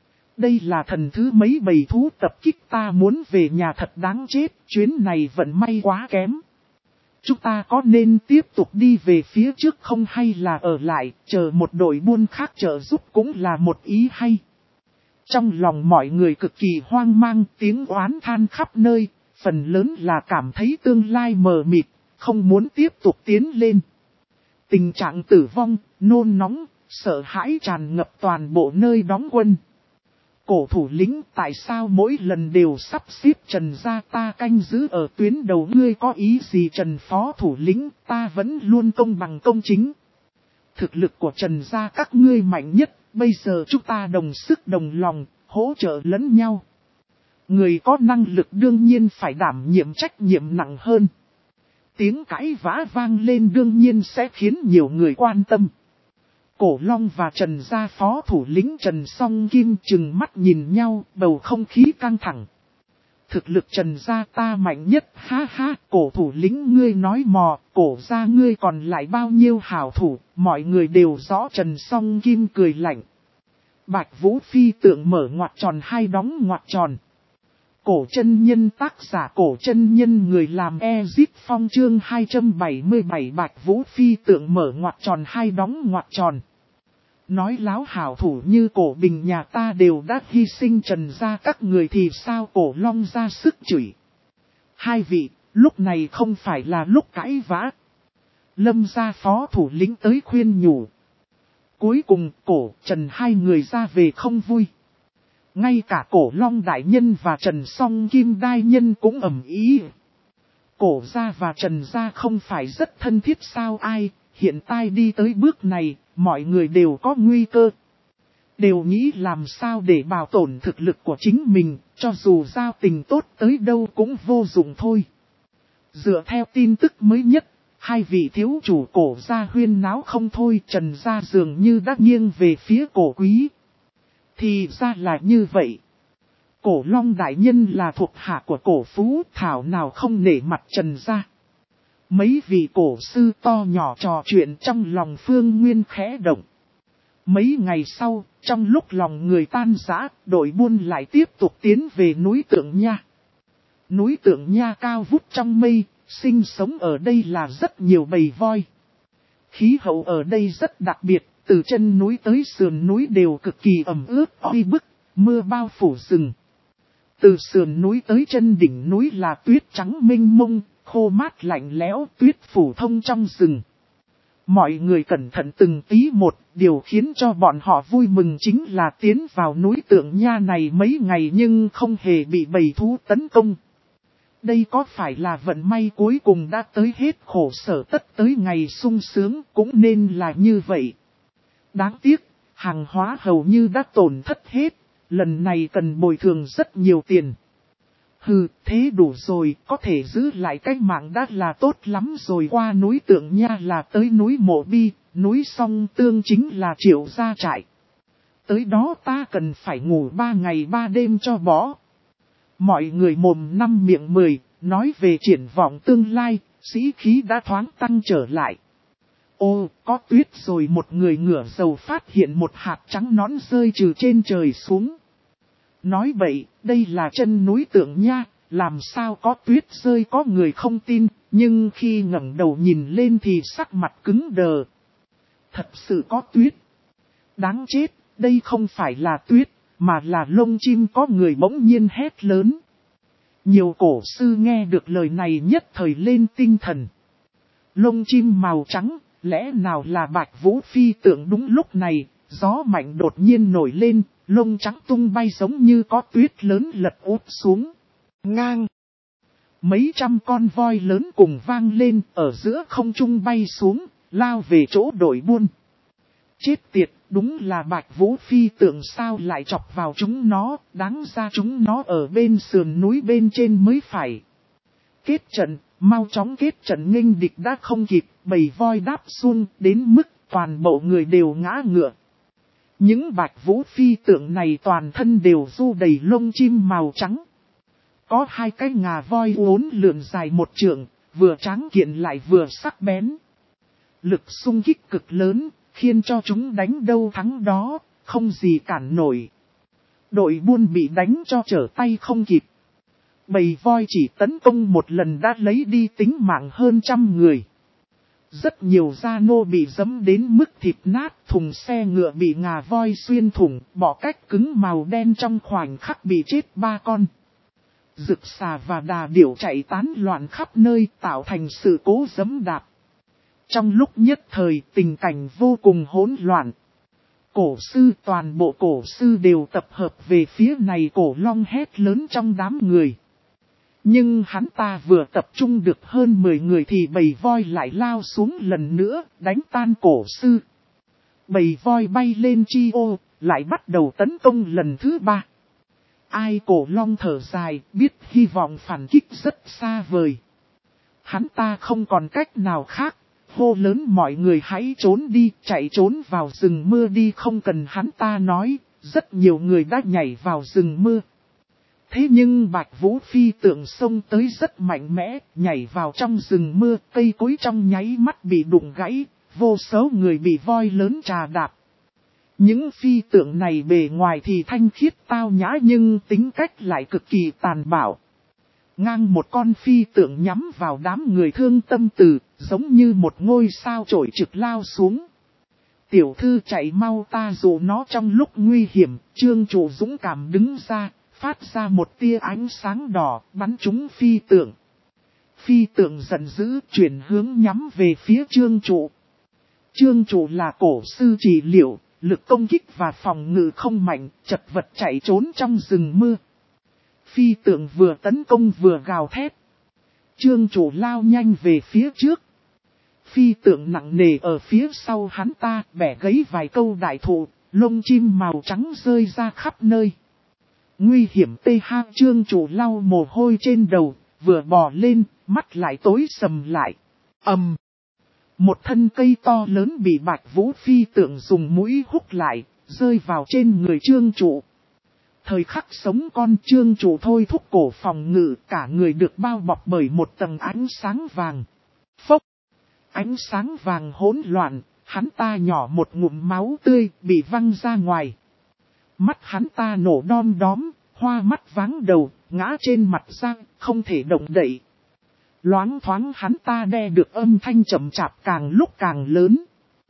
Đây là thần thứ mấy bầy thú tập kích ta muốn về nhà thật đáng chết, chuyến này vận may quá kém. Chúng ta có nên tiếp tục đi về phía trước không hay là ở lại, chờ một đội buôn khác trợ giúp cũng là một ý hay. Trong lòng mọi người cực kỳ hoang mang, tiếng oán than khắp nơi, phần lớn là cảm thấy tương lai mờ mịt, không muốn tiếp tục tiến lên. Tình trạng tử vong, nôn nóng, sợ hãi tràn ngập toàn bộ nơi đóng quân. Cổ thủ lĩnh tại sao mỗi lần đều sắp xếp Trần gia ta canh giữ ở tuyến đầu ngươi có ý gì Trần phó thủ lĩnh ta vẫn luôn công bằng công chính. Thực lực của Trần gia các ngươi mạnh nhất, bây giờ chúng ta đồng sức đồng lòng, hỗ trợ lẫn nhau. Người có năng lực đương nhiên phải đảm nhiệm trách nhiệm nặng hơn. Tiếng cãi vã vang lên đương nhiên sẽ khiến nhiều người quan tâm. Cổ Long và Trần gia phó thủ lĩnh Trần Song Kim chừng mắt nhìn nhau, bầu không khí căng thẳng. Thực lực Trần gia ta mạnh nhất, ha ha, cổ thủ lĩnh ngươi nói mò, cổ gia ngươi còn lại bao nhiêu hảo thủ, mọi người đều rõ. Trần Song Kim cười lạnh. Bạch Vũ phi tượng mở ngoặc tròn hai đóng ngoặc tròn. Cổ chân nhân tác giả cổ chân nhân người làm Ezip Phong chương hai trăm bảy mươi bảy Bạch Vũ phi tượng mở ngoặc tròn hai đóng ngoặc tròn. Nói láo hảo thủ như cổ bình nhà ta đều đã hy sinh Trần gia các người thì sao cổ Long ra sức chửi. Hai vị, lúc này không phải là lúc cãi vã. Lâm gia phó thủ lĩnh tới khuyên nhủ. Cuối cùng cổ Trần hai người ra về không vui. Ngay cả cổ Long đại nhân và Trần Song Kim đại nhân cũng ầm ý. Cổ gia và Trần gia không phải rất thân thiết sao ai, hiện tại đi tới bước này, mọi người đều có nguy cơ. Đều nghĩ làm sao để bảo tồn thực lực của chính mình, cho dù giao tình tốt tới đâu cũng vô dụng thôi. Dựa theo tin tức mới nhất, hai vị thiếu chủ cổ gia huyên náo không thôi, Trần gia dường như đã nghiêng về phía cổ quý. Thì ra là như vậy. Cổ Long đại nhân là thuộc hạ của cổ phú, thảo nào không nể mặt Trần gia. Mấy vị cổ sư to nhỏ trò chuyện trong lòng Phương Nguyên khẽ động. Mấy ngày sau, trong lúc lòng người tan rã, đội buôn lại tiếp tục tiến về núi Tượng Nha. Núi Tượng Nha cao vút trong mây, sinh sống ở đây là rất nhiều bầy voi. Khí hậu ở đây rất đặc biệt, từ chân núi tới sườn núi đều cực kỳ ẩm ướt oi bức, mưa bao phủ rừng. Từ sườn núi tới chân đỉnh núi là tuyết trắng mênh mông, khô mát lạnh lẽo, tuyết phủ thông trong rừng. Mọi người cẩn thận từng tí một, điều khiến cho bọn họ vui mừng chính là tiến vào núi Tượng Nha này mấy ngày nhưng không hề bị bầy thú tấn công. Đây có phải là vận may cuối cùng đã tới hết khổ sở tất tới ngày sung sướng, cũng nên là như vậy. Đáng tiếc, hàng hóa hầu như đã tổn thất hết, lần này cần bồi thường rất nhiều tiền. Hừ, thế đủ rồi, có thể giữ lại cái mạng đã là tốt lắm rồi. Qua núi Tượng Nha là tới núi Mộ Bi, núi Song Tương chính là Triệu gia trại. Tới đó ta cần phải ngủ ba ngày ba đêm cho bó. Mọi người mồm năm miệng mười, nói về triển vọng tương lai, sĩ khí đã thoáng tăng trở lại. Ô, có tuyết rồi. Một người ngửa dầu phát hiện một hạt trắng nõn rơi từ trên trời xuống. Nói bậy, đây là chân núi Tượng Nha, làm sao có tuyết rơi, có người không tin, nhưng khi ngẩng đầu nhìn lên thì sắc mặt cứng đờ. Thật sự có tuyết. Đáng chết, đây không phải là tuyết, mà là lông chim. Có người bỗng nhiên hét lớn. Nhiều cổ sư nghe được lời này nhất thời lên tinh thần. Lông chim màu trắng, lẽ nào là Bạch Vũ phi tượng? Đúng lúc này, gió mạnh đột nhiên nổi lên, lông trắng tung bay giống như có tuyết lớn lật úp xuống. Ngang! Mấy trăm con voi lớn cùng vang lên, ở giữa không trung bay xuống, lao về chỗ đội buôn. Chết tiệt, đúng là Bạch Vũ phi tượng, sao lại chọc vào chúng nó, đáng ra chúng nó ở bên sườn núi bên trên mới phải. Kết trận, mau chóng kết trận nghênh địch đã không kịp, bầy voi đáp xuông đến mức toàn bộ người đều ngã ngựa. Những Bạch Vũ phi tượng này toàn thân đều du đầy lông chim màu trắng. Có hai cái ngà voi uốn lượn dài một trượng, vừa tráng kiện lại vừa sắc bén. Lực xung kích cực lớn, khiến cho chúng đánh đâu thắng đó, không gì cản nổi. Đội buôn bị đánh cho trở tay không kịp. Bầy voi chỉ tấn công một lần đã lấy đi tính mạng hơn trăm người. Rất nhiều gia nô bị giẫm đến mức thịt nát, thùng xe ngựa bị ngà voi xuyên thủng, bỏ cách cứng màu đen trong khoảnh khắc bị chết ba con. Rực xà và đà điểu chạy tán loạn khắp nơi, tạo thành sự cố giẫm đạp. Trong lúc nhất thời, tình cảnh vô cùng hỗn loạn. Cổ sư, toàn bộ cổ sư đều tập hợp về phía này. Cổ Long hét lớn trong đám người. Nhưng hắn ta vừa tập trung được hơn mười người thì bầy voi lại lao xuống lần nữa, đánh tan cổ sư. Bầy voi bay lên chi ô, lại bắt đầu tấn công lần thứ ba. Ai? Cổ Long thở dài, biết hy vọng phản kích rất xa vời. Hắn ta không còn cách nào khác, hô lớn mọi người hãy trốn đi, chạy trốn vào rừng mưa đi. Không cần hắn ta nói, rất nhiều người đã nhảy vào rừng mưa. Thế nhưng Bạch Vũ phi tượng xông tới rất mạnh mẽ, nhảy vào trong rừng mưa, cây cối trong nháy mắt bị đụng gãy, vô số người bị voi lớn trà đạp. Những phi tượng này bề ngoài thì thanh khiết tao nhã nhưng tính cách lại cực kỳ tàn bạo. Ngang một con phi tượng nhắm vào đám người Thương Tâm Từ, giống như một ngôi sao chổi trực lao xuống. Tiểu thư chạy mau, ta dụ nó. Trong lúc nguy hiểm, Trương Trụ dũng cảm đứng ra, phát ra một tia ánh sáng đỏ, bắn trúng phi tượng. Phi tượng giận dữ, chuyển hướng nhắm về phía Trương Trụ. Trương Trụ là cổ sư trị liệu, lực công kích và phòng ngự không mạnh, chật vật chạy trốn trong rừng mưa. Phi tượng vừa tấn công vừa gào thét. Trương Trụ lao nhanh về phía trước. Phi tượng nặng nề ở phía sau hắn ta, bẻ gãy vài câu đại thụ, lông chim màu trắng rơi ra khắp nơi. Nguy hiểm tê ha. Trương Trụ lau mồ hôi trên đầu, vừa bò lên, mắt lại tối sầm lại. Ầm! Một thân cây to lớn bị Bạch Vũ phi tượng dùng mũi hút lại, rơi vào trên người Trương Trụ. Thời khắc sống con trương chủ thôi thúc cổ phòng ngự, cả người được bao bọc bởi một tầng ánh sáng vàng. Phốc! Ánh sáng vàng hỗn loạn, hắn ta nhỏ một ngụm máu tươi bị văng ra ngoài. Mắt hắn ta nổ đom đóm, hoa mắt váng đầu, ngã trên mặt ra, không thể động đậy. Loáng thoáng hắn ta đe được âm thanh chậm chạp càng lúc càng lớn.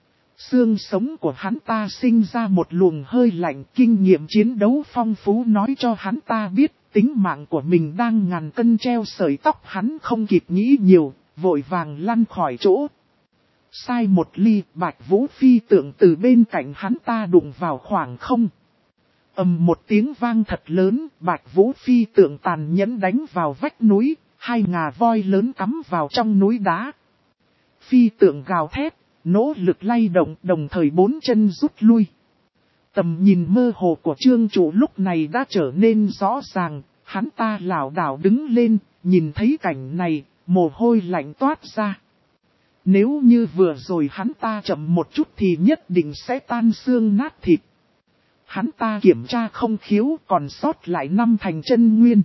Xương sống của hắn ta sinh ra một luồng hơi lạnh, kinh nghiệm chiến đấu phong phú nói cho hắn ta biết tính mạng của mình đang ngàn cân treo sợi tóc. Hắn không kịp nghĩ nhiều, vội vàng lăn khỏi chỗ. Sai một ly, Bạch Vũ phi tượng từ bên cạnh hắn ta đụng vào khoảng không. Ầm một tiếng vang thật lớn, Bạch Vũ phi tượng tàn nhẫn đánh vào vách núi, hai ngà voi lớn cắm vào trong núi đá. Phi tượng gào thét, nỗ lực lay động, đồng thời bốn chân rút lui. Tầm nhìn mơ hồ của trương chủ lúc này đã trở nên rõ ràng, hắn ta lảo đảo đứng lên, nhìn thấy cảnh này, mồ hôi lạnh toát ra. Nếu như vừa rồi hắn ta chậm một chút thì nhất định sẽ tan xương nát thịt. Hắn ta kiểm tra không khiếu còn sót lại năm thành chân nguyên.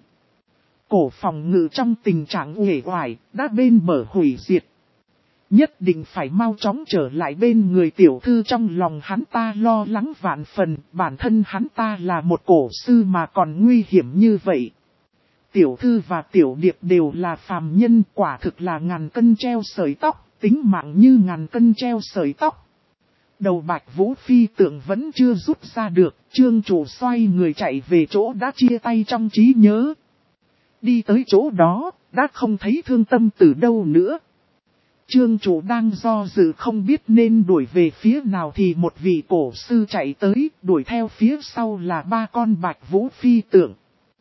Cổ phòng ngự trong tình trạng uể oải, đã bên bờ hủy diệt. Nhất định phải mau chóng trở lại bên người tiểu thư. Trong lòng hắn ta lo lắng vạn phần, bản thân hắn ta là một cổ sư mà còn nguy hiểm như vậy. Tiểu thư và tiểu điệp đều là phàm nhân, quả thực là ngàn cân treo sợi tóc, tính mạng như ngàn cân treo sợi tóc. Đầu Bạch Vũ phi tượng vẫn chưa rút ra được, trương chủ xoay người chạy về chỗ đã chia tay trong trí nhớ. Đi tới chỗ đó, đã không thấy Thương Tâm từ đâu nữa. Trương chủ đang do dự không biết nên đuổi về phía nào thì một vị cổ sư chạy tới, đuổi theo phía sau là ba con Bạch Vũ phi tượng.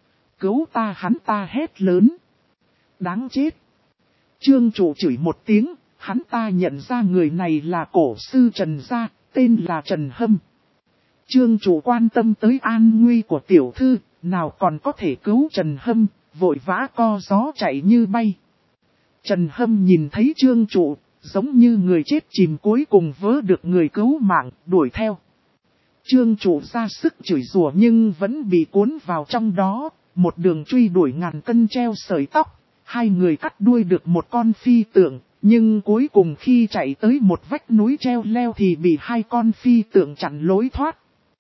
Cứu ta! Hắn ta hét lớn. Đáng chết! Trương chủ chửi một tiếng, hắn ta nhận ra người này là cổ sư Trần Gia, tên là Trần Hâm. Trương chủ quan tâm tới an nguy của tiểu thư, nào còn có thể cứu Trần Hâm, vội vã co gió chạy như bay. Trần Hâm nhìn thấy trương chủ, giống như người chết chìm cuối cùng vớ được người cứu mạng, đuổi theo. Trương chủ ra sức chửi rủa nhưng vẫn bị cuốn vào trong đó, một đường truy đuổi ngàn cân treo sợi tóc. Hai người cắt đuôi được một con phi tượng, nhưng cuối cùng khi chạy tới một vách núi treo leo thì bị hai con phi tượng chặn lối thoát.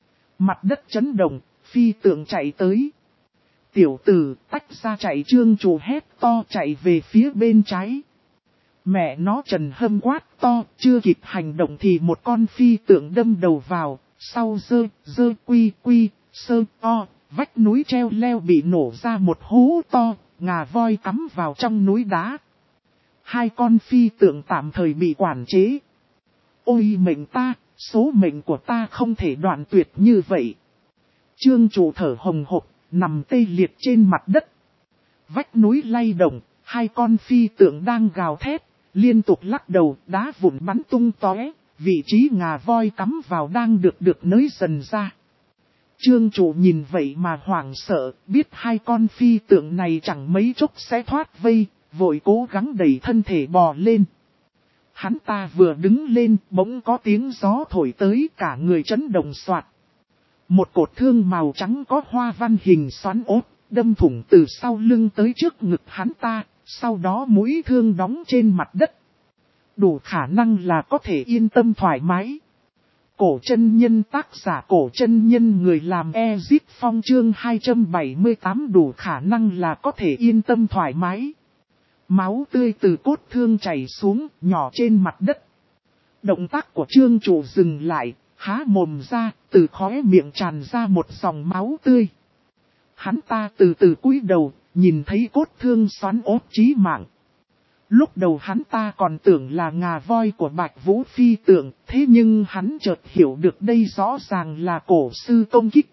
Mặt đất chấn động, phi tượng chạy tới. Tiểu tử tách ra chạy, trương chủ hét to chạy về phía bên trái. Mẹ nó! Trần Hâm quát to, chưa kịp hành động thì một con phi tượng đâm đầu vào, sau dơ, dơ quy quy, sơ o, vách núi treo leo bị nổ ra một hố to, ngà voi cắm vào trong núi đá. Hai con phi tượng tạm thời bị quản chế. Ôi mệnh ta, số mệnh của ta không thể đoạn tuyệt như vậy. Trương chủ thở hồng hộc, nằm tê liệt trên mặt đất. Vách núi lay động, hai con phi tượng đang gào thét, liên tục lắc đầu, đá vụn bắn tung tóe, vị trí ngà voi cắm vào đang được được nới dần ra. Trương chủ nhìn vậy mà hoảng sợ, biết hai con phi tượng này chẳng mấy chốc sẽ thoát vây, vội cố gắng đẩy thân thể bò lên. Hắn ta vừa đứng lên, bỗng có tiếng gió thổi tới, cả người chấn động xoạt. Một cột thương màu trắng có hoa văn hình xoắn ốt, đâm thủng từ sau lưng tới trước ngực hắn ta, sau đó mũi thương đóng trên mặt đất. Đủ khả năng là có thể yên tâm thoải mái. Cổ chân nhân, tác giả Cổ chân nhân, người làm Ezip Phong, chương hai trăm bảy mươi tám, đủ khả năng là có thể yên tâm thoải mái. Máu tươi từ cốt thương chảy xuống, nhỏ trên mặt đất. Động tác của trương chủ dừng lại, há mồm ra, từ khóe miệng tràn ra một dòng máu tươi. Hắn ta từ từ cúi đầu, nhìn thấy cốt thương xoắn ốt chí mạng. Lúc đầu hắn ta còn tưởng là ngà voi của Bạch Vũ phi tượng, thế nhưng hắn chợt hiểu được đây rõ ràng là cổ sư công kích.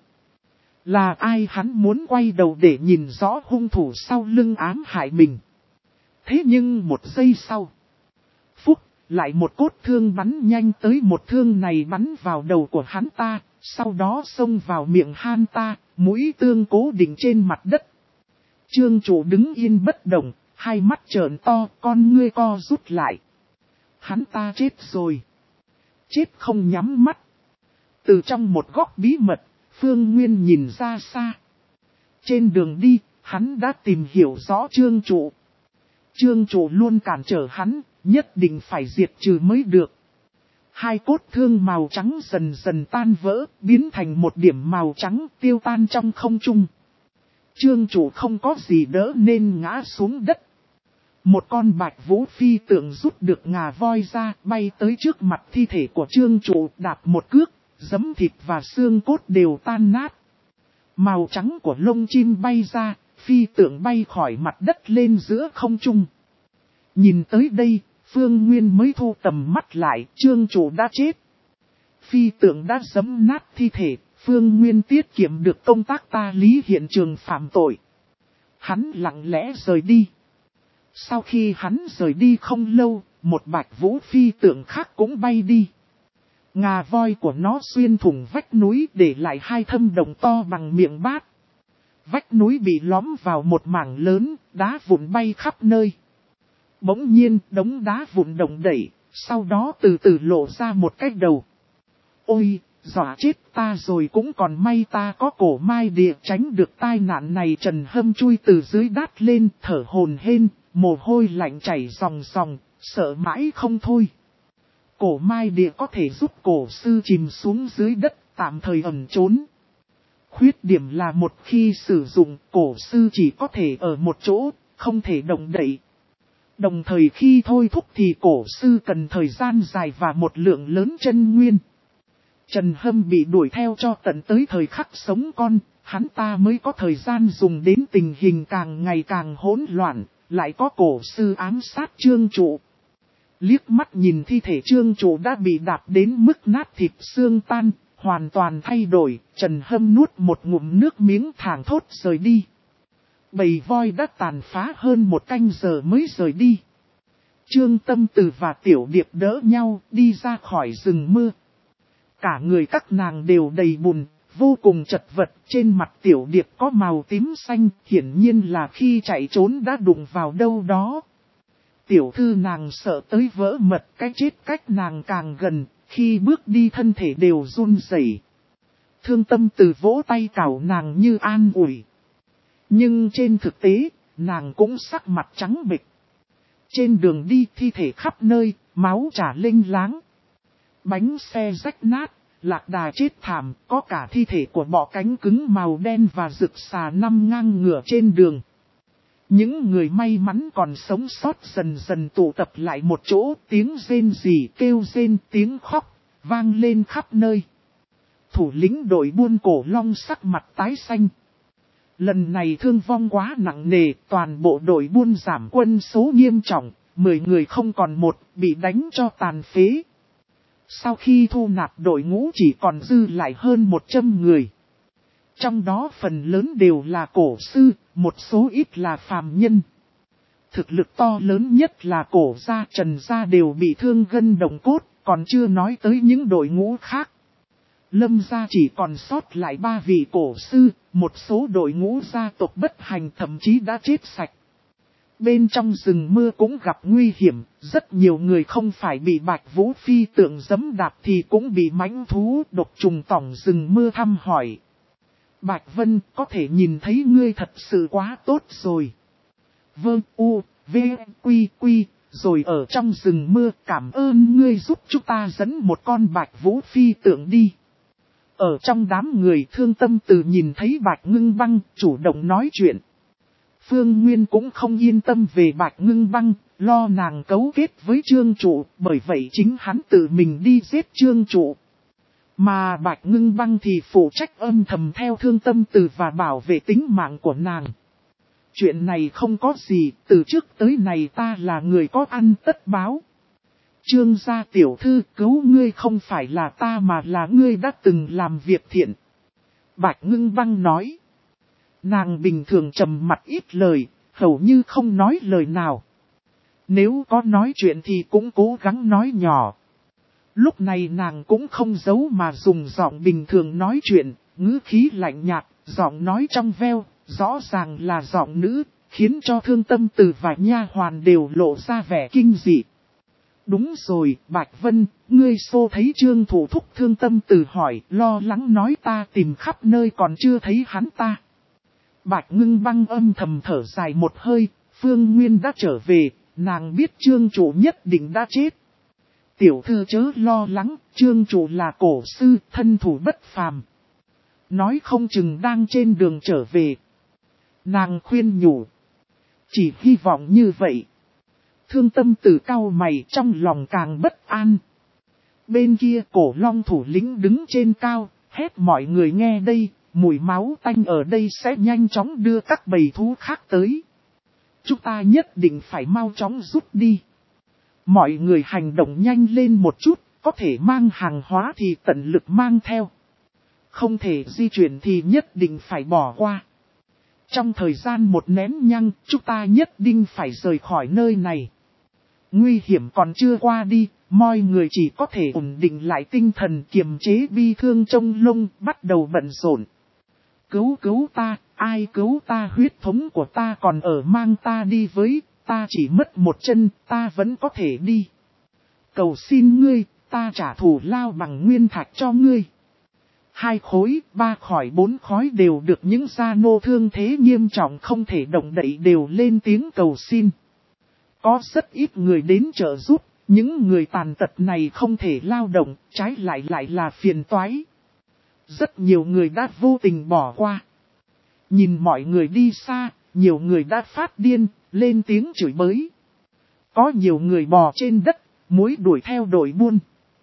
Là ai? Hắn muốn quay đầu để nhìn rõ hung thủ sau lưng ám hại mình. Thế nhưng một giây sau, phúc, lại một cốt thương bắn nhanh tới, một thương này bắn vào đầu của hắn ta, sau đó xông vào miệng hắn ta, mũi thương cố định trên mặt đất. Trương chủ đứng yên bất động, hai mắt trợn to, con ngươi co rút lại. Hắn ta chết rồi. Chết không nhắm mắt. Từ trong một góc bí mật, Phương Nguyên nhìn ra xa. Trên đường đi, hắn đã tìm hiểu rõ Trương Trụ. Trương Trụ luôn cản trở hắn, nhất định phải diệt trừ mới được. Hai cốt thương màu trắng dần dần tan vỡ, biến thành một điểm màu trắng tiêu tan trong không trung. Trương Trụ không có gì đỡ nên ngã xuống đất. Một con bạch vũ phi tượng rút được ngà voi ra, bay tới trước mặt thi thể của Trương Trụ, đạp một cước, giấm thịt và xương cốt đều tan nát. Màu trắng của lông chim bay ra, phi tượng bay khỏi mặt đất lên giữa không trung. Nhìn tới đây, Phương Nguyên mới thu tầm mắt lại, Trương Trụ đã chết. Phi tượng đã giấm nát thi thể, Phương Nguyên tiết kiệm được công tác ta lý hiện trường phạm tội. Hắn lặng lẽ rời đi. Sau khi hắn rời đi không lâu, một bạch vũ phi tượng khác cũng bay đi. Ngà voi của nó xuyên thủng vách núi để lại hai thâm đồng to bằng miệng bát. Vách núi bị lõm vào một mảng lớn, đá vụn bay khắp nơi. Bỗng nhiên đống đá vụn động đẩy, sau đó từ từ lộ ra một cái đầu. Ôi, dọa chết ta rồi, cũng còn may ta có cổ mai địa tránh được tai nạn này. Trần Hâm chui từ dưới đát lên, thở hổn hển, mồ hôi lạnh chảy ròng ròng, sợ mãi không thôi. Cổ mai địa có thể giúp cổ sư chìm xuống dưới đất, tạm thời ẩn trốn. Khuyết điểm là một khi sử dụng, cổ sư chỉ có thể ở một chỗ, không thể động đậy. Đồng thời khi thôi thúc thì cổ sư cần thời gian dài và một lượng lớn chân nguyên. Trần Hâm bị đuổi theo cho tận tới thời khắc sống con, hắn ta mới có thời gian dùng đến tình hình càng ngày càng hỗn loạn, lại có cổ sư ám sát Trương Trụ. Liếc mắt nhìn thi thể Trương Trụ đã bị đạp đến mức nát thịt xương tan, hoàn toàn thay đổi, Trần Hâm nuốt một ngụm nước miếng thảng thốt rời đi. Bầy voi đã tàn phá hơn một canh giờ mới rời đi. Trương Tâm Từ và Tiểu Điệp đỡ nhau đi ra khỏi rừng mưa. Cả người các nàng đều đầy bùn, vô cùng chật vật, trên mặt Tiểu Điệp có màu tím xanh, hiển nhiên là khi chạy trốn đã đụng vào đâu đó. Tiểu thư nàng sợ tới vỡ mật, cái chết cách nàng càng gần, khi bước đi thân thể đều run rẩy. Thương Tâm Từ vỗ tay cào nàng như an ủi. Nhưng trên thực tế, nàng cũng sắc mặt trắng bệch. Trên đường đi thi thể khắp nơi, máu chả lênh láng. Bánh xe rách nát, lạc đà chết thảm, có cả thi thể của bọ cánh cứng màu đen và rực xà nằm ngang ngửa trên đường. Những người may mắn còn sống sót dần dần tụ tập lại một chỗ, tiếng rên rỉ kêu rên, tiếng khóc, vang lên khắp nơi. Thủ lĩnh đội buôn Cổ Long sắc mặt tái xanh. Lần này thương vong quá nặng nề, toàn bộ đội buôn giảm quân số nghiêm trọng, mười người không còn một, bị đánh cho tàn phế. Sau khi thu nạp đội ngũ chỉ còn dư lại hơn một trăm người. Trong đó phần lớn đều là cổ sư, một số ít là phàm nhân. Thực lực to lớn nhất là Cổ gia, Trần gia đều bị thương gân đồng cốt, còn chưa nói tới những đội ngũ khác. Lâm gia chỉ còn sót lại ba vị cổ sư, một số đội ngũ gia tộc bất hành thậm chí đã chết sạch. Bên trong rừng mưa cũng gặp nguy hiểm, rất nhiều người không phải bị bạch vũ phi tượng giẫm đạp thì cũng bị mãnh thú độc trùng tỏng rừng mưa thăm hỏi. Bạch Vân, có thể nhìn thấy ngươi thật sự quá tốt rồi. Vâng, u, v, quy, quy, rồi ở trong rừng mưa, cảm ơn ngươi giúp chúng ta dẫn một con bạch vũ phi tượng đi. Ở trong đám người Thương Tâm Từ nhìn thấy Bạch Ngưng Băng, chủ động nói chuyện. Phương Nguyên cũng không yên tâm về Bạch Ngưng Băng, lo nàng cấu kết với Trương Trụ, bởi vậy chính hắn tự mình đi giết Trương Trụ. Mà Bạch Ngưng Băng thì phụ trách âm thầm theo Thương Tâm Từ và bảo vệ tính mạng của nàng. Chuyện này không có gì, từ trước tới nay ta là người có ăn tất báo. Trương gia tiểu thư, cứu ngươi không phải là ta mà là ngươi đã từng làm việc thiện. Bạch Ngưng Băng nói. Nàng bình thường trầm mặt ít lời, hầu như không nói lời nào. Nếu có nói chuyện thì cũng cố gắng nói nhỏ. Lúc này nàng cũng không giấu mà dùng giọng bình thường nói chuyện, ngữ khí lạnh nhạt, giọng nói trong veo, rõ ràng là giọng nữ, khiến cho Thương Tâm Từ và nha hoàn đều lộ ra vẻ kinh dị. Đúng rồi, Bạch Vân, ngươi xô thấy Trương Thủ Thúc. Thương Tâm Từ hỏi, lo lắng nói ta tìm khắp nơi còn chưa thấy hắn ta. Bạch Ngưng Băng âm thầm thở dài một hơi, Phương Nguyên đã trở về, nàng biết Trương chủ nhất định đã chết. Tiểu thư chớ lo lắng, Trương chủ là cổ sư, thân thủ bất phàm. Nói không chừng đang trên đường trở về. Nàng khuyên nhủ. Chỉ hy vọng như vậy. Thương Tâm Tử cau mày trong lòng càng bất an. Bên kia cổ long thủ lĩnh đứng trên cao, hét mọi người nghe đây, mùi máu tanh ở đây sẽ nhanh chóng đưa các bầy thú khác tới. Chúng ta nhất định phải mau chóng rút đi. Mọi người hành động nhanh lên một chút, có thể mang hàng hóa thì tận lực mang theo. Không thể di chuyển thì nhất định phải bỏ qua. Trong thời gian một nén nhang, chúng ta nhất định phải rời khỏi nơi này. Nguy hiểm còn chưa qua đi, mọi người chỉ có thể ổn định lại tinh thần kiềm chế bi thương trong lông, bắt đầu bận rộn. Cứu cứu ta, ai cứu ta, huyết thống của ta còn ở, mang ta đi với, ta chỉ mất một chân, ta vẫn có thể đi. Cầu xin ngươi, ta trả thù lao bằng nguyên thạch cho ngươi. Hai khối, ba khỏi bốn khói đều được những gia nô thương thế nghiêm trọng không thể động đậy đều lên tiếng cầu xin. Có rất ít người đến trợ giúp, những người tàn tật này không thể lao động, trái lại lại là phiền toái. Rất nhiều người đã vô tình bỏ qua. Nhìn mọi người đi xa, nhiều người đã phát điên, lên tiếng chửi bới. Có nhiều người bò trên đất, muốn đuổi theo đội buôn.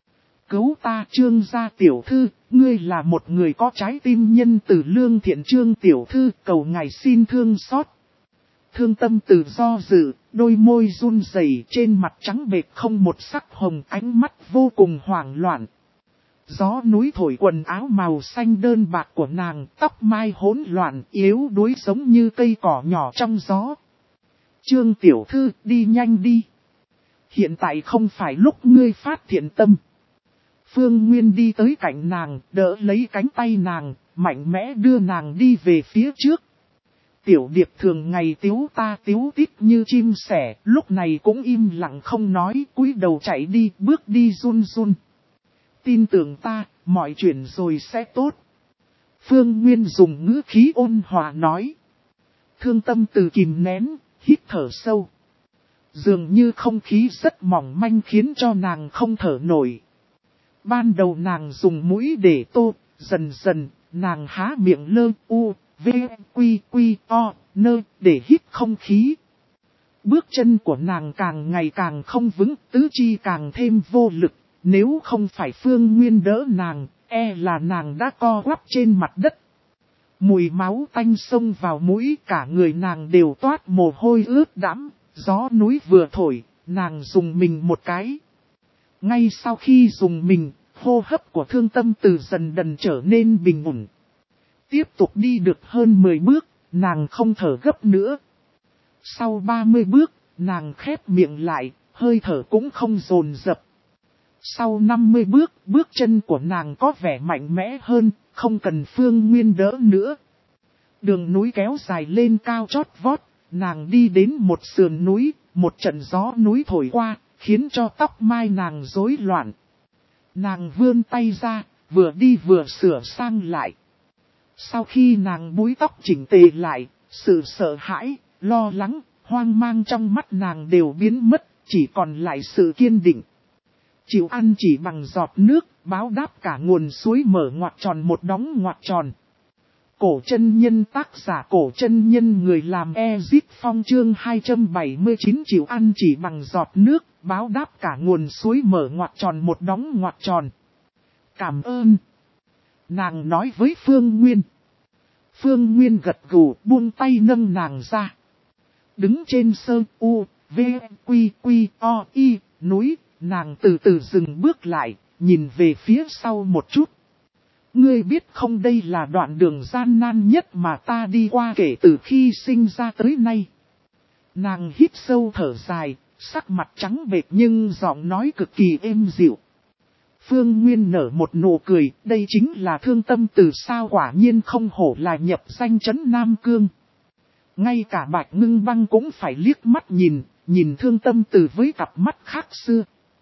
Cứu ta, Trương gia tiểu thư, ngươi là một người có trái tim nhân từ, lương thiện, Trương tiểu thư, cầu ngài xin thương xót. Thương Tâm Tử do dự, đôi môi run rẩy, trên mặt trắng bệch không một sắc hồng, ánh mắt vô cùng hoảng loạn. Gió núi thổi quần áo màu xanh đơn bạc của nàng, tóc mai hỗn loạn, yếu đuối giống như cây cỏ nhỏ trong gió. Trương tiểu thư, đi nhanh đi. Hiện tại không phải lúc ngươi phát thiện tâm. Phương Nguyên đi tới cạnh nàng, đỡ lấy cánh tay nàng, mạnh mẽ đưa nàng đi về phía trước. Tiểu điệp thường ngày tiếu ta tiếu tít như chim sẻ, lúc này cũng im lặng không nói, cúi đầu chạy đi, bước đi run run. Tin tưởng ta, mọi chuyện rồi sẽ tốt. Phương Nguyên dùng ngữ khí ôn hòa nói. Thương Tâm Tử kìm nén, hít thở sâu. Dường như không khí rất mỏng manh khiến cho nàng không thở nổi. Ban đầu nàng dùng mũi để tô, dần dần, nàng há miệng lơ u, v, quy, quy, o, nơ, để hít không khí. Bước chân của nàng càng ngày càng không vững, tứ chi càng thêm vô lực. Nếu không phải Phương Nguyên đỡ nàng, e là nàng đã co quắp trên mặt đất. Mùi máu tanh xông vào mũi, cả người nàng đều toát mồ hôi ướt đẫm. Gió núi vừa thổi, nàng dùng mình một cái. Ngay sau khi dùng mình, hô hấp của Thương Tâm Tử dần dần trở nên bình ổn. Tiếp tục đi được hơn mười bước, nàng không thở gấp nữa. Sau ba mươi bước, nàng khép miệng lại, hơi thở cũng không dồn dập. Sau năm mươi bước, bước chân của nàng có vẻ mạnh mẽ hơn, không cần Phương Nguyên đỡ nữa. Đường núi kéo dài lên cao chót vót, nàng đi đến một sườn núi, một trận gió núi thổi qua, khiến cho tóc mai nàng rối loạn. Nàng vươn tay ra, vừa đi vừa sửa sang lại. Sau khi nàng búi tóc chỉnh tề lại, sự sợ hãi, lo lắng, hoang mang trong mắt nàng đều biến mất, chỉ còn lại sự kiên định. Chịu ăn chỉ bằng giọt nước, báo đáp cả nguồn suối mở ngoặc tròn một đóng ngoặc tròn. Cổ chân nhân, tác giả Cổ chân nhân, người làm Ezip Phong, chương hai trăm bảy mươi chín, chịu ăn chỉ bằng giọt nước, báo đáp cả nguồn suối mở ngoặc tròn một đóng ngoặc tròn. Cảm ơn. Nàng nói với Phương Nguyên. Phương Nguyên gật gù, buông tay nâng nàng ra. Đứng trên sơ u, v, quy, quy, o, y, núi, nàng từ từ dừng bước lại, nhìn về phía sau một chút. Ngươi biết không, đây là đoạn đường gian nan nhất mà ta đi qua kể từ khi sinh ra tới nay. Nàng hít sâu thở dài, sắc mặt trắng bệch nhưng giọng nói cực kỳ êm dịu. Phương Nguyên nở một nụ cười, đây chính là Thương Tâm Tử sao, quả nhiên không hổ là nhập danh chấn Nam Cương. Ngay cả Bạch Ngưng Băng cũng phải liếc mắt nhìn, nhìn Thương Tâm Tử với cặp mắt khác xưa.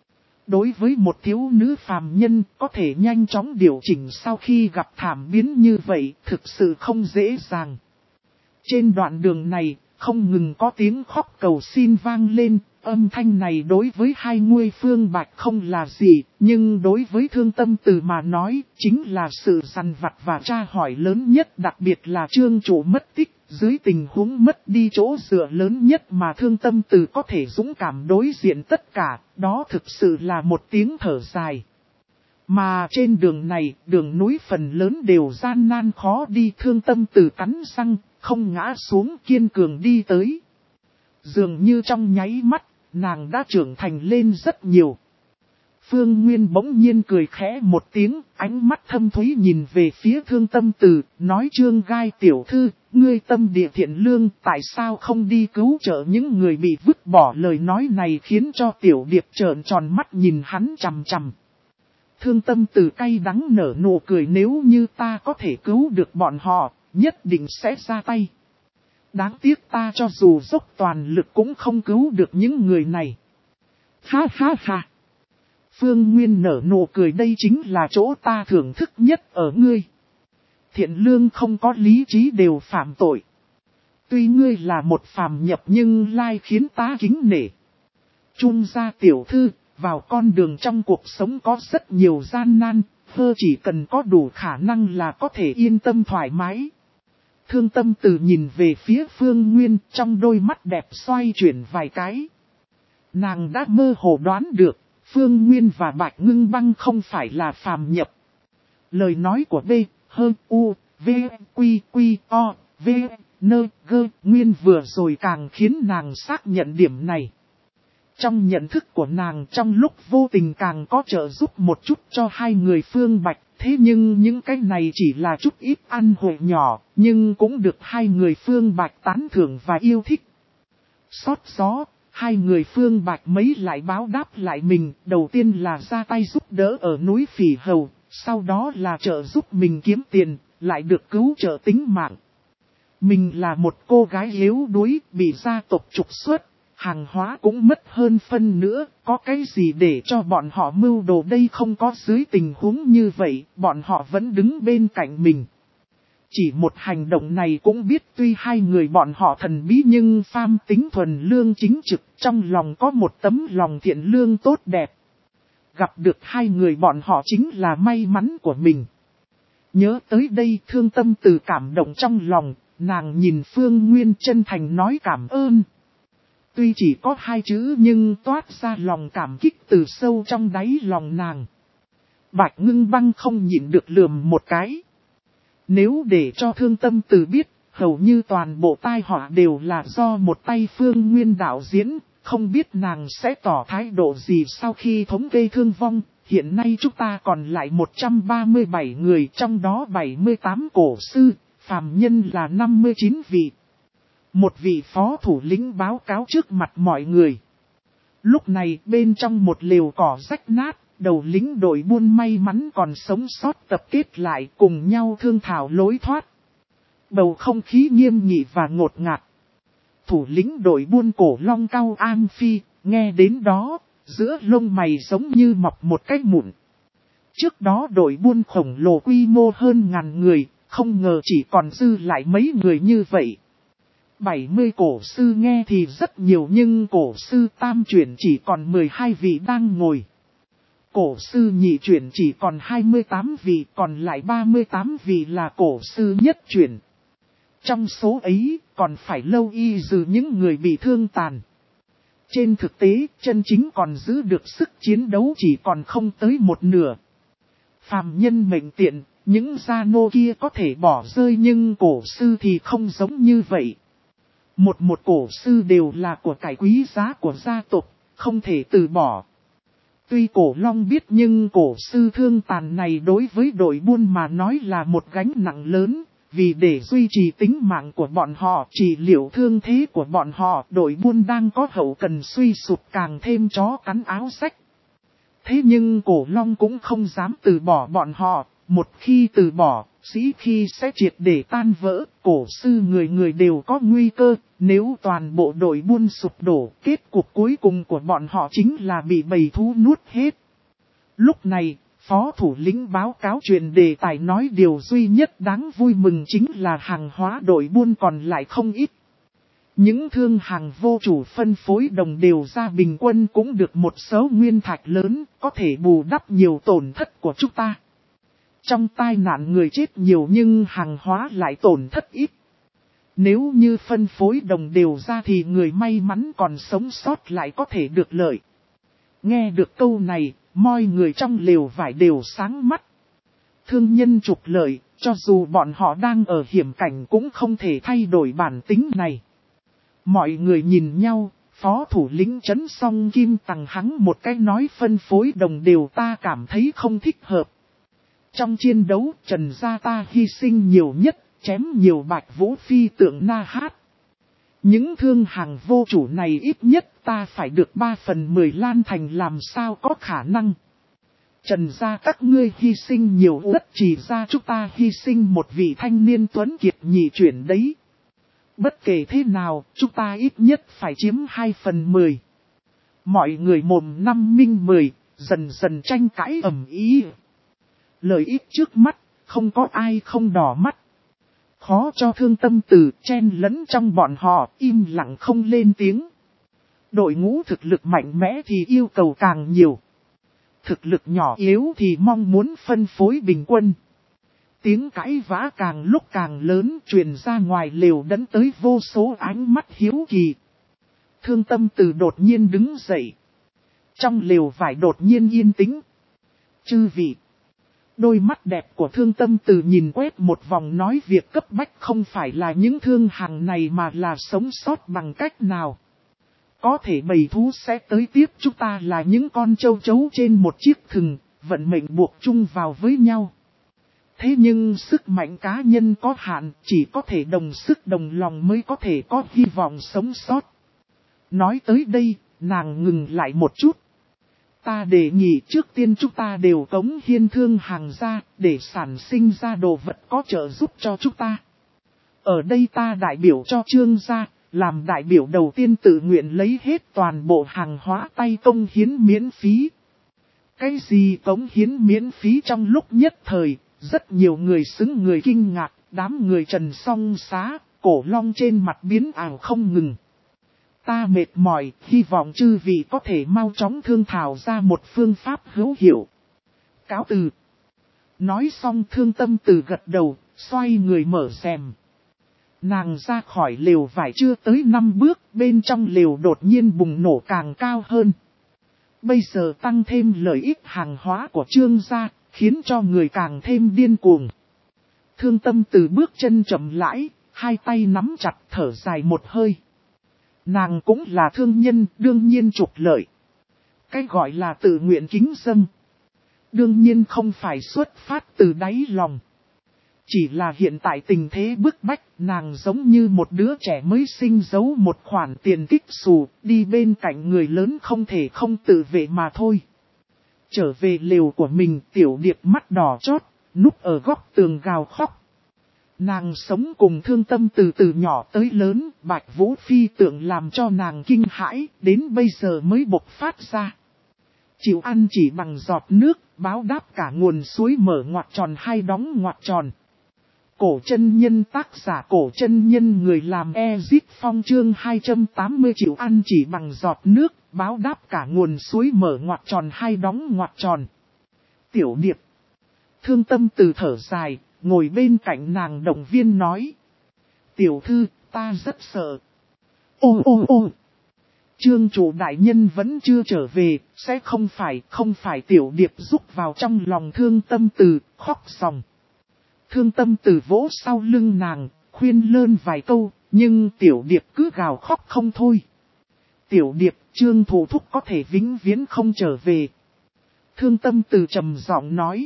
Đối với một thiếu nữ phàm nhân có thể nhanh chóng điều chỉnh sau khi gặp thảm biến như vậy, thực sự không dễ dàng. Trên đoạn đường này, không ngừng có tiếng khóc cầu xin vang lên, âm thanh này đối với hai nguy phương bạch không là gì, nhưng đối với Thương Tâm Từ mà nói, chính là sự dằn vặt và tra hỏi lớn nhất, đặc biệt là Trương Chủ mất tích, dưới tình huống mất đi chỗ dựa lớn nhất mà Thương Tâm Từ có thể dũng cảm đối diện tất cả, đó thực sự là một tiếng thở dài. Mà trên đường này, đường núi phần lớn đều gian nan khó đi, Thương Tâm Từ cắn răng, không ngã xuống, kiên cường đi tới. Dường như trong nháy mắt, nàng đã trưởng thành lên rất nhiều. Phương Nguyên bỗng nhiên cười khẽ một tiếng, ánh mắt thâm thúy nhìn về phía Thương Tâm Từ, nói: Trương Gai tiểu thư, ngươi tâm địa thiện lương, tại sao không đi cứu trợ những người bị vứt bỏ? Lời nói này khiến cho Tiểu Điệp trợn tròn mắt nhìn hắn chằm chằm. Thương Tâm Từ cay đắng nở nụ cười: nếu như ta có thể cứu được bọn họ, nhất định sẽ ra tay. Đáng tiếc ta cho dù dốc toàn lực cũng không cứu được những người này. Ha ha ha. Phương Nguyên nở nụ cười: đây chính là chỗ ta thưởng thức nhất ở ngươi. Thiện lương không có lý trí đều phạm tội. Tuy ngươi là một phàm nhập nhưng lai khiến ta kính nể. Trung gia tiểu thư, vào con đường trong cuộc sống có rất nhiều gian nan, hơ chỉ cần có đủ khả năng là có thể yên tâm thoải mái. Thương Tâm Từ nhìn về phía Phương Nguyên, trong đôi mắt đẹp xoay chuyển vài cái. Nàng đã mơ hồ đoán được, Phương Nguyên và Bạch Ngưng Băng không phải là phàm nhập. Lời nói của B, H, U, V, Quy, Quy, O, V, N, G, Nguyên vừa rồi càng khiến nàng xác nhận điểm này. Trong nhận thức của nàng trong lúc vô tình càng có trợ giúp một chút cho hai người Phương Bạch. Thế nhưng những cái này chỉ là chút ít ăn hội nhỏ, nhưng cũng được hai người Phương Bạch tán thưởng và yêu thích. Xót gió, hai người Phương Bạch mấy lại báo đáp lại mình, đầu tiên là ra tay giúp đỡ ở núi Phỉ Hầu, sau đó là trợ giúp mình kiếm tiền, lại được cứu trợ tính mạng. Mình là một cô gái yếu đuối, bị gia tộc trục xuất. Hàng hóa cũng mất hơn phân nữa, có cái gì để cho bọn họ mưu đồ đây? Không có dưới tình huống như vậy, bọn họ vẫn đứng bên cạnh mình. Chỉ một hành động này cũng biết tuy hai người bọn họ thần bí nhưng pham tính thuần lương chính trực, trong lòng có một tấm lòng thiện lương tốt đẹp. Gặp được hai người bọn họ chính là may mắn của mình. Nhớ tới đây Thương Tâm Từ cảm động trong lòng, nàng nhìn Phương Nguyên chân thành nói cảm ơn. Tuy chỉ có hai chữ nhưng toát ra lòng cảm kích từ sâu trong đáy lòng nàng. Bạch Ngưng Băng không nhịn được lườm một cái. Nếu để cho Thương Tâm Từ biết, hầu như toàn bộ tai họa đều là do một tay Phương Nguyên đạo diễn, không biết nàng sẽ tỏ thái độ gì sau khi thống kê thương vong. Hiện nay chúng ta còn lại một trăm ba mươi bảy người, trong đó bảy mươi tám cổ sư, phàm nhân là năm mươi chín vị. Một vị phó thủ lĩnh báo cáo trước mặt mọi người. Lúc này bên trong một lều cỏ rách nát, đầu lĩnh đội buôn may mắn còn sống sót tập kết lại cùng nhau thương thảo lối thoát. Bầu không khí nghiêm nghị và ngột ngạt. Thủ lĩnh đội buôn Cổ Long Cao An Phi, nghe đến đó, giữa lông mày giống như mọc một cái mụn. Trước đó đội buôn khổng lồ quy mô hơn ngàn người, không ngờ chỉ còn dư lại mấy người như vậy. bảy mươi cổ sư nghe thì rất nhiều nhưng cổ sư tam chuyển chỉ còn mười hai vị đang ngồi. Cổ sư nhị chuyển chỉ còn hai mươi tám vị, còn lại ba mươi tám vị là cổ sư nhất chuyển. Trong số ấy, còn phải lâu y dừ những người bị thương tàn. Trên thực tế, chân chính còn giữ được sức chiến đấu chỉ còn không tới một nửa. Phàm nhân mệnh tiện, những gia nô kia có thể bỏ rơi nhưng cổ sư thì không giống như vậy. Một một cổ sư đều là của cải quý giá của gia tộc, không thể từ bỏ. Tuy Cổ Long biết nhưng cổ sư thương tàn này đối với đội buôn mà nói là một gánh nặng lớn, vì để duy trì tính mạng của bọn họ, trị liệu thương thế của bọn họ, đội buôn đang có hậu cần suy sụp càng thêm chó cắn áo rách. Thế nhưng Cổ Long cũng không dám từ bỏ bọn họ, một khi từ bỏ, sĩ khi sẽ triệt để tan vỡ, cổ sư người người đều có nguy cơ, nếu toàn bộ đội buôn sụp đổ, kết cục cuối cùng của bọn họ chính là bị bầy thú nuốt hết. Lúc này, Phó thủ lĩnh báo cáo truyền đề tài nói điều duy nhất đáng vui mừng chính là hàng hóa đội buôn còn lại không ít. Những thương hàng vô chủ phân phối đồng đều ra bình quân cũng được một số nguyên thạch lớn, có thể bù đắp nhiều tổn thất của chúng ta. Trong tai nạn người chết nhiều nhưng hàng hóa lại tổn thất ít. Nếu như phân phối đồng đều ra thì người may mắn còn sống sót lại có thể được lợi. Nghe được câu này, mọi người trong lều vải đều sáng mắt. Thương nhân trục lợi, cho dù bọn họ đang ở hiểm cảnh cũng không thể thay đổi bản tính này. Mọi người nhìn nhau, phó thủ lĩnh Trấn Song Kim tằng hắng một cái nói phân phối đồng đều ta cảm thấy không thích hợp. Trong chiến đấu Trần gia ta hy sinh nhiều nhất, chém nhiều bạch vũ phi tượng na hát. Những thương hàng vô chủ này ít nhất ta phải được ba phần mười lan thành làm sao có khả năng. Trần gia các ngươi hy sinh nhiều đất chỉ ra chúng ta hy sinh một vị thanh niên tuấn kiệt nhị chuyển đấy. Bất kể thế nào, chúng ta ít nhất phải chiếm hai phần mười. Mọi người mồm năm minh mười, dần dần tranh cãi ầm ĩ. Lợi ích trước mắt, không có ai không đỏ mắt. Khó cho Thương Tâm Từ chen lẫn trong bọn họ, im lặng không lên tiếng. Đội ngũ thực lực mạnh mẽ thì yêu cầu càng nhiều. Thực lực nhỏ yếu thì mong muốn phân phối bình quân. Tiếng cãi vã càng lúc càng lớn truyền ra ngoài lều đẫn tới vô số ánh mắt hiếu kỳ. Thương Tâm Từ đột nhiên đứng dậy. Trong lều vải đột nhiên yên tĩnh. Chư vị. Đôi mắt đẹp của Thương Tâm Từ nhìn quét một vòng nói việc cấp bách không phải là những thương hàng này mà là sống sót bằng cách nào. Có thể bầy thú sẽ tới tiếp chúng ta là những con châu chấu trên một chiếc thừng, vận mệnh buộc chung vào với nhau. Thế nhưng sức mạnh cá nhân có hạn, chỉ có thể đồng sức đồng lòng mới có thể có hy vọng sống sót. Nói tới đây, nàng ngừng lại một chút. Ta đề nghị trước tiên chúng ta đều cống hiến thương hàng ra, để sản sinh ra đồ vật có trợ giúp cho chúng ta. Ở đây ta đại biểu cho Trương gia, làm đại biểu đầu tiên tự nguyện lấy hết toàn bộ hàng hóa tay công hiến miễn phí. Cái gì cống hiến miễn phí trong lúc nhất thời, rất nhiều người xứng người kinh ngạc, đám người Trần Song Xá, cổ long trên mặt biến ảo không ngừng. Ta mệt mỏi, hy vọng chư vị có thể mau chóng thương thảo ra một phương pháp hữu hiệu. Cáo từ. Nói xong Thương Tâm Từ gật đầu, xoay người mở rèm. Nàng ra khỏi lều vải chưa tới năm bước, bên trong lều đột nhiên bùng nổ càng cao hơn. Bây giờ tăng thêm lợi ích hàng hóa của Trương gia, khiến cho người càng thêm điên cuồng. Thương Tâm Từ bước chân chậm rãi, hai tay nắm chặt thở dài một hơi. Nàng cũng là thương nhân, đương nhiên trục lợi. Cái gọi là tự nguyện kính dâng. Đương nhiên không phải xuất phát từ đáy lòng. Chỉ là hiện tại tình thế bức bách, nàng giống như một đứa trẻ mới sinh giấu một khoản tiền kích xù, đi bên cạnh người lớn không thể không tự vệ mà thôi. Trở về lều của mình, Tiểu Điệp mắt đỏ chót, núp ở góc tường gào khóc. Nàng sống cùng Thương Tâm từ từ nhỏ tới lớn, Bạch Vũ phi tượng làm cho nàng kinh hãi, đến bây giờ mới bộc phát ra. Chịu ăn chỉ bằng giọt nước, báo đáp cả nguồn suối mở ngoặc tròn hay đóng ngoặc tròn. Cổ chân nhân tác giả cổ chân nhân người làm Ezit Phong chương hai trăm tám mươi chịu ăn chỉ bằng giọt nước, báo đáp cả nguồn suối mở ngoặc tròn hay đóng ngoặc tròn. Tiểu Điệp. Thương Tâm từ thở dài, ngồi bên cạnh nàng động viên nói. Tiểu thư, ta rất sợ. Ô ô ô. Trương chủ đại nhân vẫn chưa trở về, sẽ không phải, không phải Tiểu Điệp rúc vào trong lòng Thương Tâm từ, khóc ròng. Thương Tâm từ vỗ sau lưng nàng, khuyên lơn vài câu, nhưng Tiểu Điệp cứ gào khóc không thôi. Tiểu Điệp, Trương thủ thúc có thể vĩnh viễn không trở về. Thương Tâm từ trầm giọng nói.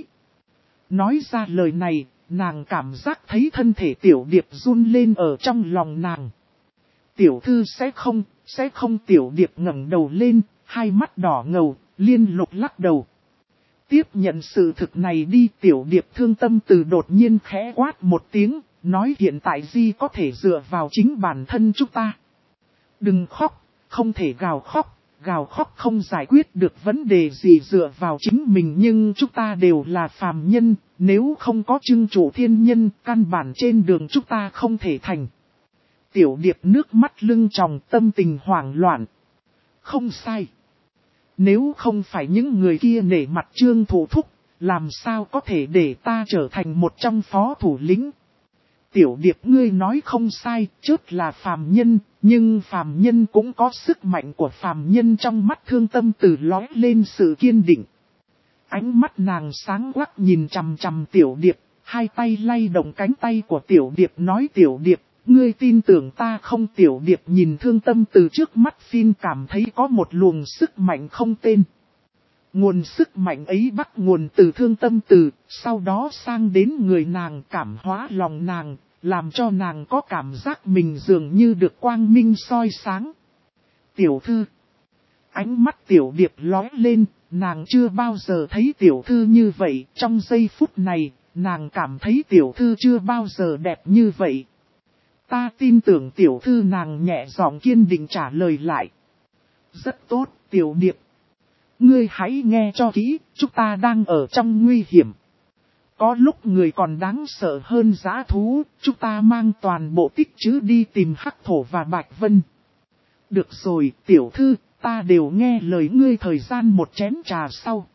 Nói ra lời này, nàng cảm giác thấy thân thể Tiểu Điệp run lên ở trong lòng nàng. Tiểu thư sẽ không, sẽ không. Tiểu Điệp ngẩng đầu lên, hai mắt đỏ ngầu, liên lục lắc đầu. Tiếp nhận sự thực này đi. Tiểu Điệp Thương Tâm từ đột nhiên khẽ quát một tiếng, nói hiện tại Di có thể dựa vào chính bản thân chúng ta. Đừng khóc, không thể gào khóc, gào khóc không giải quyết được vấn đề gì dựa vào chính mình, nhưng chúng ta đều là phàm nhân, nếu không có chưng chủ thiên nhân, căn bản trên đường chúng ta không thể thành. Tiểu Điệp nước mắt lưng tròng, tâm tình hoảng loạn. Không sai. Nếu không phải những người kia nể mặt Trương Thủ Thúc, làm sao có thể để ta trở thành một trong phó thủ lĩnh? Tiểu Điệp ngươi nói không sai, chớt là phàm nhân, nhưng phàm nhân cũng có sức mạnh của phàm nhân. Trong mắt Thương Tâm Từ lóe lên sự kiên định. Ánh mắt nàng sáng quắc nhìn chằm chằm Tiểu Điệp, hai tay lay động cánh tay của Tiểu Điệp nói Tiểu Điệp, ngươi tin tưởng ta không? Tiểu Điệp nhìn Thương Tâm Từ trước mắt phim cảm thấy có một luồng sức mạnh không tên. Nguồn sức mạnh ấy bắt nguồn từ Thương Tâm Từ, sau đó sang đến người nàng, cảm hóa lòng nàng, làm cho nàng có cảm giác mình dường như được quang minh soi sáng. Tiểu thư. Ánh mắt Tiểu Điệp lóe lên, nàng chưa bao giờ thấy tiểu thư như vậy. Trong giây phút này, nàng cảm thấy tiểu thư chưa bao giờ đẹp như vậy. Ta tin tưởng tiểu thư, nàng nhẹ giọng kiên định trả lời lại. Rất tốt, Tiểu Điệp. Ngươi hãy nghe cho kỹ, chúng ta đang ở trong nguy hiểm. Có lúc người còn đáng sợ hơn dã thú, chúng ta mang toàn bộ tích trữ đi tìm Hắc Thổ và Bạch Vân. Được rồi, tiểu thư, ta đều nghe lời ngươi. Thời gian một chén trà sau.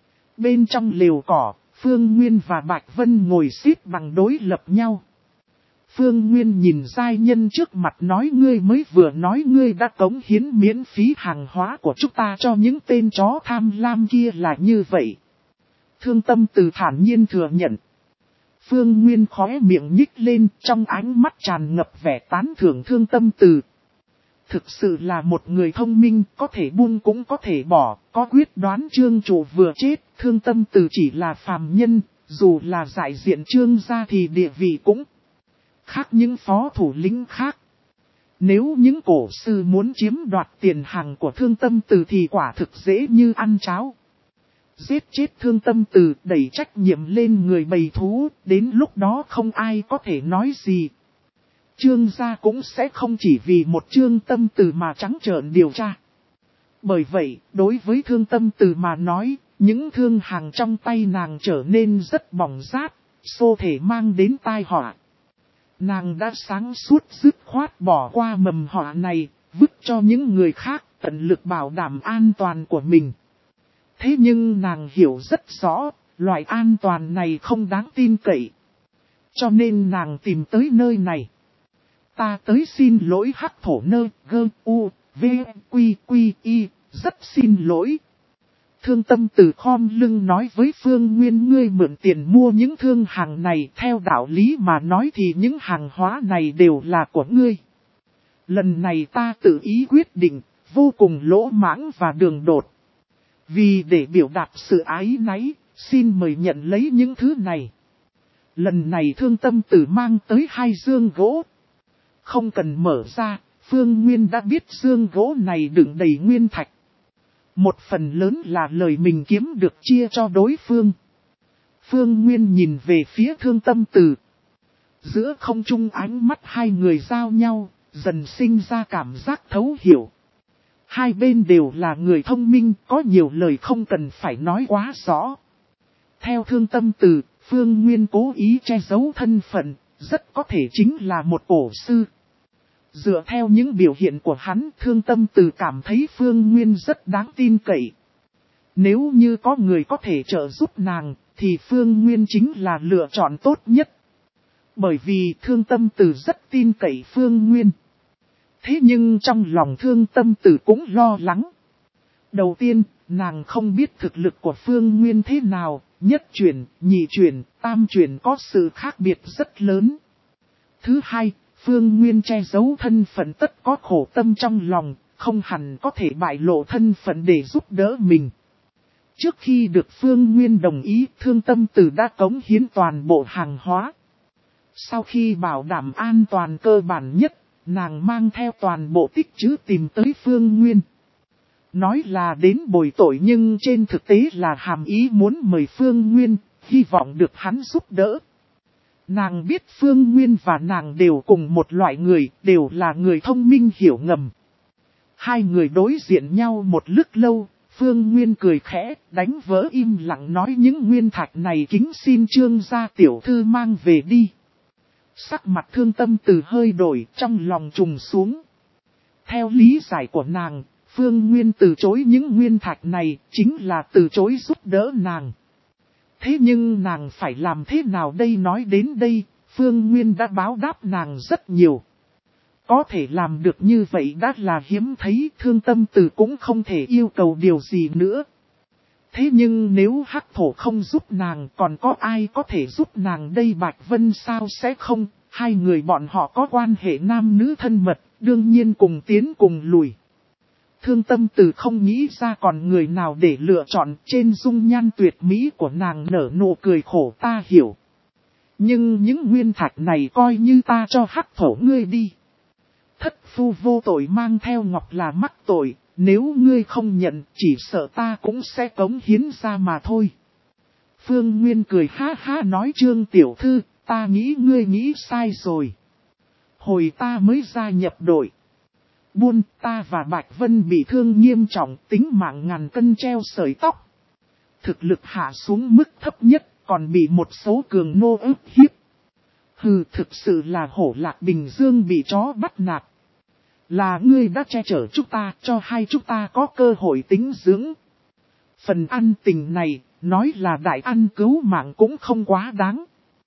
Bên trong lều cỏ, Phương Nguyên và Bạch Vân ngồi xếp bằng đối lập nhau. Phương Nguyên nhìn giai nhân trước mặt nói ngươi mới vừa nói ngươi đã cống hiến miễn phí hàng hóa của chúng ta cho những tên chó tham lam kia là như vậy. Thương Tâm Từ thản nhiên thừa nhận. Phương Nguyên khóe miệng nhích lên, trong ánh mắt tràn ngập vẻ tán thưởng Thương Tâm Từ. Thực sự là một người thông minh, có thể buông cũng có thể bỏ, có quyết đoán. Trương chủ vừa chết, Thương Tâm Từ chỉ là phàm nhân, dù là đại diện Trương gia thì địa vị cũng khác những phó thủ lĩnh khác. Nếu những cổ sư muốn chiếm đoạt tiền hàng của Thương Tâm Từ thì quả thực dễ như ăn cháo. Giết chết Thương Tâm Từ, đẩy trách nhiệm lên người bầy thú, đến lúc đó không ai có thể nói gì. Trương gia cũng sẽ không chỉ vì một Trương Tâm Từ mà trắng trợn điều tra. Bởi vậy, đối với Thương Tâm Từ mà nói, những thương hàng trong tay nàng trở nên rất bỏng rát, xô thể mang đến tai họa. Nàng đã sáng suốt dứt khoát bỏ qua mầm họa này, vứt cho những người khác, tận lực bảo đảm an toàn của mình. Thế nhưng nàng hiểu rất rõ, loại an toàn này không đáng tin cậy. Cho nên nàng tìm tới nơi này. Ta tới xin lỗi Hắc Thổ nơ, gơ, u, v, quy, quy, y, rất xin lỗi. Thương Tâm Từ khom lưng nói với Phương Nguyên ngươi mượn tiền mua những thương hàng này, theo đạo lý mà nói thì những hàng hóa này đều là của ngươi. Lần này ta tự ý quyết định, vô cùng lỗ mãng và đường đột. Vì để biểu đạt sự ái náy, xin mời nhận lấy những thứ này. Lần này Thương Tâm Từ mang tới hai dương gỗ. Không cần mở ra, Phương Nguyên đã biết dương gỗ này đựng đầy nguyên thạch. Một phần lớn là lời mình kiếm được chia cho đối phương. Phương Nguyên nhìn về phía Thương Tâm Từ. Giữa không trung ánh mắt hai người giao nhau, dần sinh ra cảm giác thấu hiểu. Hai bên đều là người thông minh, có nhiều lời không cần phải nói quá rõ. Theo Thương Tâm Từ, Phương Nguyên cố ý che giấu thân phận, rất có thể chính là một cổ sư. Dựa theo những biểu hiện của hắn, Thương Tâm Từ cảm thấy Phương Nguyên rất đáng tin cậy. Nếu như có người có thể trợ giúp nàng, thì Phương Nguyên chính là lựa chọn tốt nhất. Bởi vì Thương Tâm Từ rất tin cậy Phương Nguyên. Thế nhưng trong lòng Thương Tâm Từ cũng lo lắng. Đầu tiên, nàng không biết thực lực của Phương Nguyên thế nào, nhất chuyển, nhị chuyển, tam chuyển có sự khác biệt rất lớn. Thứ hai, Phương Nguyên che giấu thân phận tất có khổ tâm trong lòng, không hẳn có thể bại lộ thân phận để giúp đỡ mình. Trước khi được Phương Nguyên đồng ý, Thương Tâm Từ đã cống hiến toàn bộ hàng hóa. Sau khi bảo đảm an toàn cơ bản nhất, nàng mang theo toàn bộ tích trữ tìm tới Phương Nguyên. Nói là đến bồi tội nhưng trên thực tế là hàm ý muốn mời Phương Nguyên, hy vọng được hắn giúp đỡ. Nàng biết Phương Nguyên và nàng đều cùng một loại người, đều là người thông minh hiểu ngầm. Hai người đối diện nhau một lúc lâu, Phương Nguyên cười khẽ, đánh vỡ im lặng nói những nguyên thạch này kính xin Trương gia tiểu thư mang về đi. Sắc mặt Thương Tâm Từ hơi đổi, trong lòng trùng xuống. Theo lý giải của nàng, Phương Nguyên từ chối những nguyên thạch này chính là từ chối giúp đỡ nàng. Thế nhưng nàng phải làm thế nào đây? Nói đến đây, Phương Nguyên đã báo đáp nàng rất nhiều. Có thể làm được như vậy đã là hiếm thấy, Thương Tâm Từ cũng không thể yêu cầu điều gì nữa. Thế nhưng nếu Hắc Thổ không giúp nàng, còn có ai có thể giúp nàng đây? Bạch Vân sao sẽ không? Hai người bọn họ có quan hệ nam nữ thân mật, đương nhiên cùng tiến cùng lùi. Thương Tâm Từ không nghĩ ra còn người nào để lựa chọn, trên dung nhan tuyệt mỹ của nàng nở nụ cười khổ. Ta hiểu. Nhưng những nguyên thạch này coi như ta cho Hắc Thổ ngươi đi. Thất phu vô tội mang theo ngọc là mắc tội, nếu ngươi không nhận chỉ sợ ta cũng sẽ cống hiến ra mà thôi. Phương Nguyên cười ha ha nói Trương tiểu thư, ta nghĩ ngươi nghĩ sai rồi. Hồi ta mới gia nhập đội buôn, ta và Bạch Vân bị thương nghiêm trọng, tính mạng ngàn cân treo sợi tóc. Thực lực hạ xuống mức thấp nhất, còn bị một số cường nô ức hiếp. Hừ, thực sự là hổ lạc Bình Dương bị chó bắt nạt. Là ngươi đã che chở chúng ta, cho hai chúng ta có cơ hội tính dưỡng. Phần ăn tình này, nói là đại ăn cứu mạng cũng không quá đáng.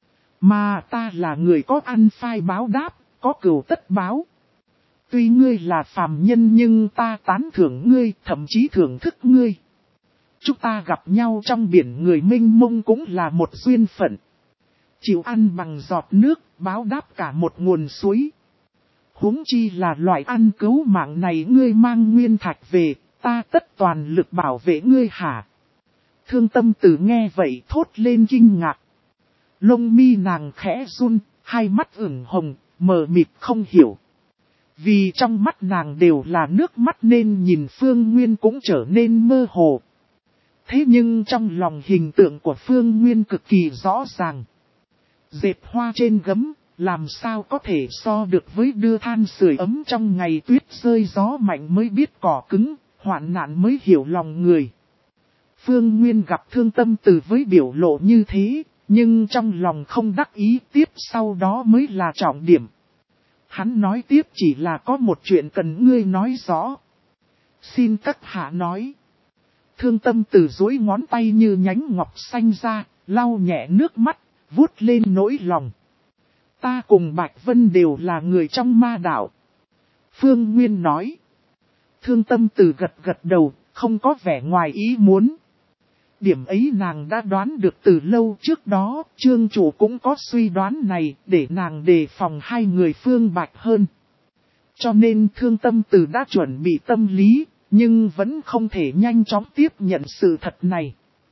Mà ta là người có ăn phai báo đáp, có cừu tất báo. Tuy ngươi là phàm nhân nhưng ta tán thưởng ngươi, thậm chí thưởng thức ngươi. Chúng ta gặp nhau trong biển người mênh mông cũng là một duyên phận. Chịu ăn bằng giọt nước, báo đáp cả một nguồn suối. Huống chi là loại ăn cứu mạng này, ngươi mang nguyên thạch về, ta tất toàn lực bảo vệ ngươi hả? Thương Tâm Từ nghe vậy thốt lên kinh ngạc. Lông mi nàng khẽ run, hai mắt ửng hồng, mờ mịt không hiểu. Vì trong mắt nàng đều là nước mắt nên nhìn Phương Nguyên cũng trở nên mơ hồ. Thế nhưng trong lòng hình tượng của Phương Nguyên cực kỳ rõ ràng. Dệt hoa trên gấm, làm sao có thể so được với đưa than sưởi ấm trong ngày tuyết rơi gió mạnh mới biết cỏ cứng, hoạn nạn mới hiểu lòng người. Phương Nguyên gặp Thương Tâm Từ với biểu lộ như thế, nhưng trong lòng không đắc ý, tiếp sau đó mới là trọng điểm. Hắn nói tiếp chỉ là có một chuyện cần ngươi nói rõ. Xin các hạ nói. Thương Tâm Từ duỗi ngón tay như nhánh ngọc xanh ra, lau nhẹ nước mắt, vuốt lên nỗi lòng. Ta cùng Bạch Vân đều là người trong ma đạo. Phương Nguyên nói. Thương Tâm Từ gật gật đầu, không có vẻ ngoài ý muốn. Điểm ấy nàng đã đoán được từ lâu trước đó, Trương chủ cũng có suy đoán này để nàng đề phòng hai người Phương Bạch hơn. Cho nên Thương Tâm Từ đã chuẩn bị tâm lý, nhưng vẫn không thể nhanh chóng tiếp nhận sự thật này.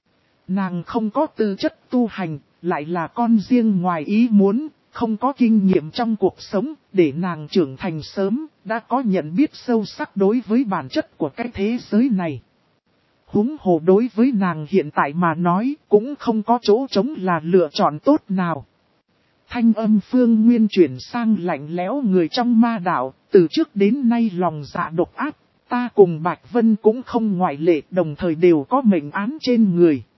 Nàng không có tư chất tu hành, lại là con riêng ngoài ý muốn, không có kinh nghiệm trong cuộc sống, để nàng trưởng thành sớm, đã có nhận biết sâu sắc đối với bản chất của cái thế giới này. Huống hồ đối với nàng hiện tại mà nói cũng không có chỗ trống là lựa chọn tốt nào. Thanh âm Phương Nguyên chuyển sang lạnh lẽo người trong ma đạo, từ trước đến nay lòng dạ độc ác, ta cùng Bạch Vân cũng không ngoại lệ, đồng thời đều có mệnh án trên người.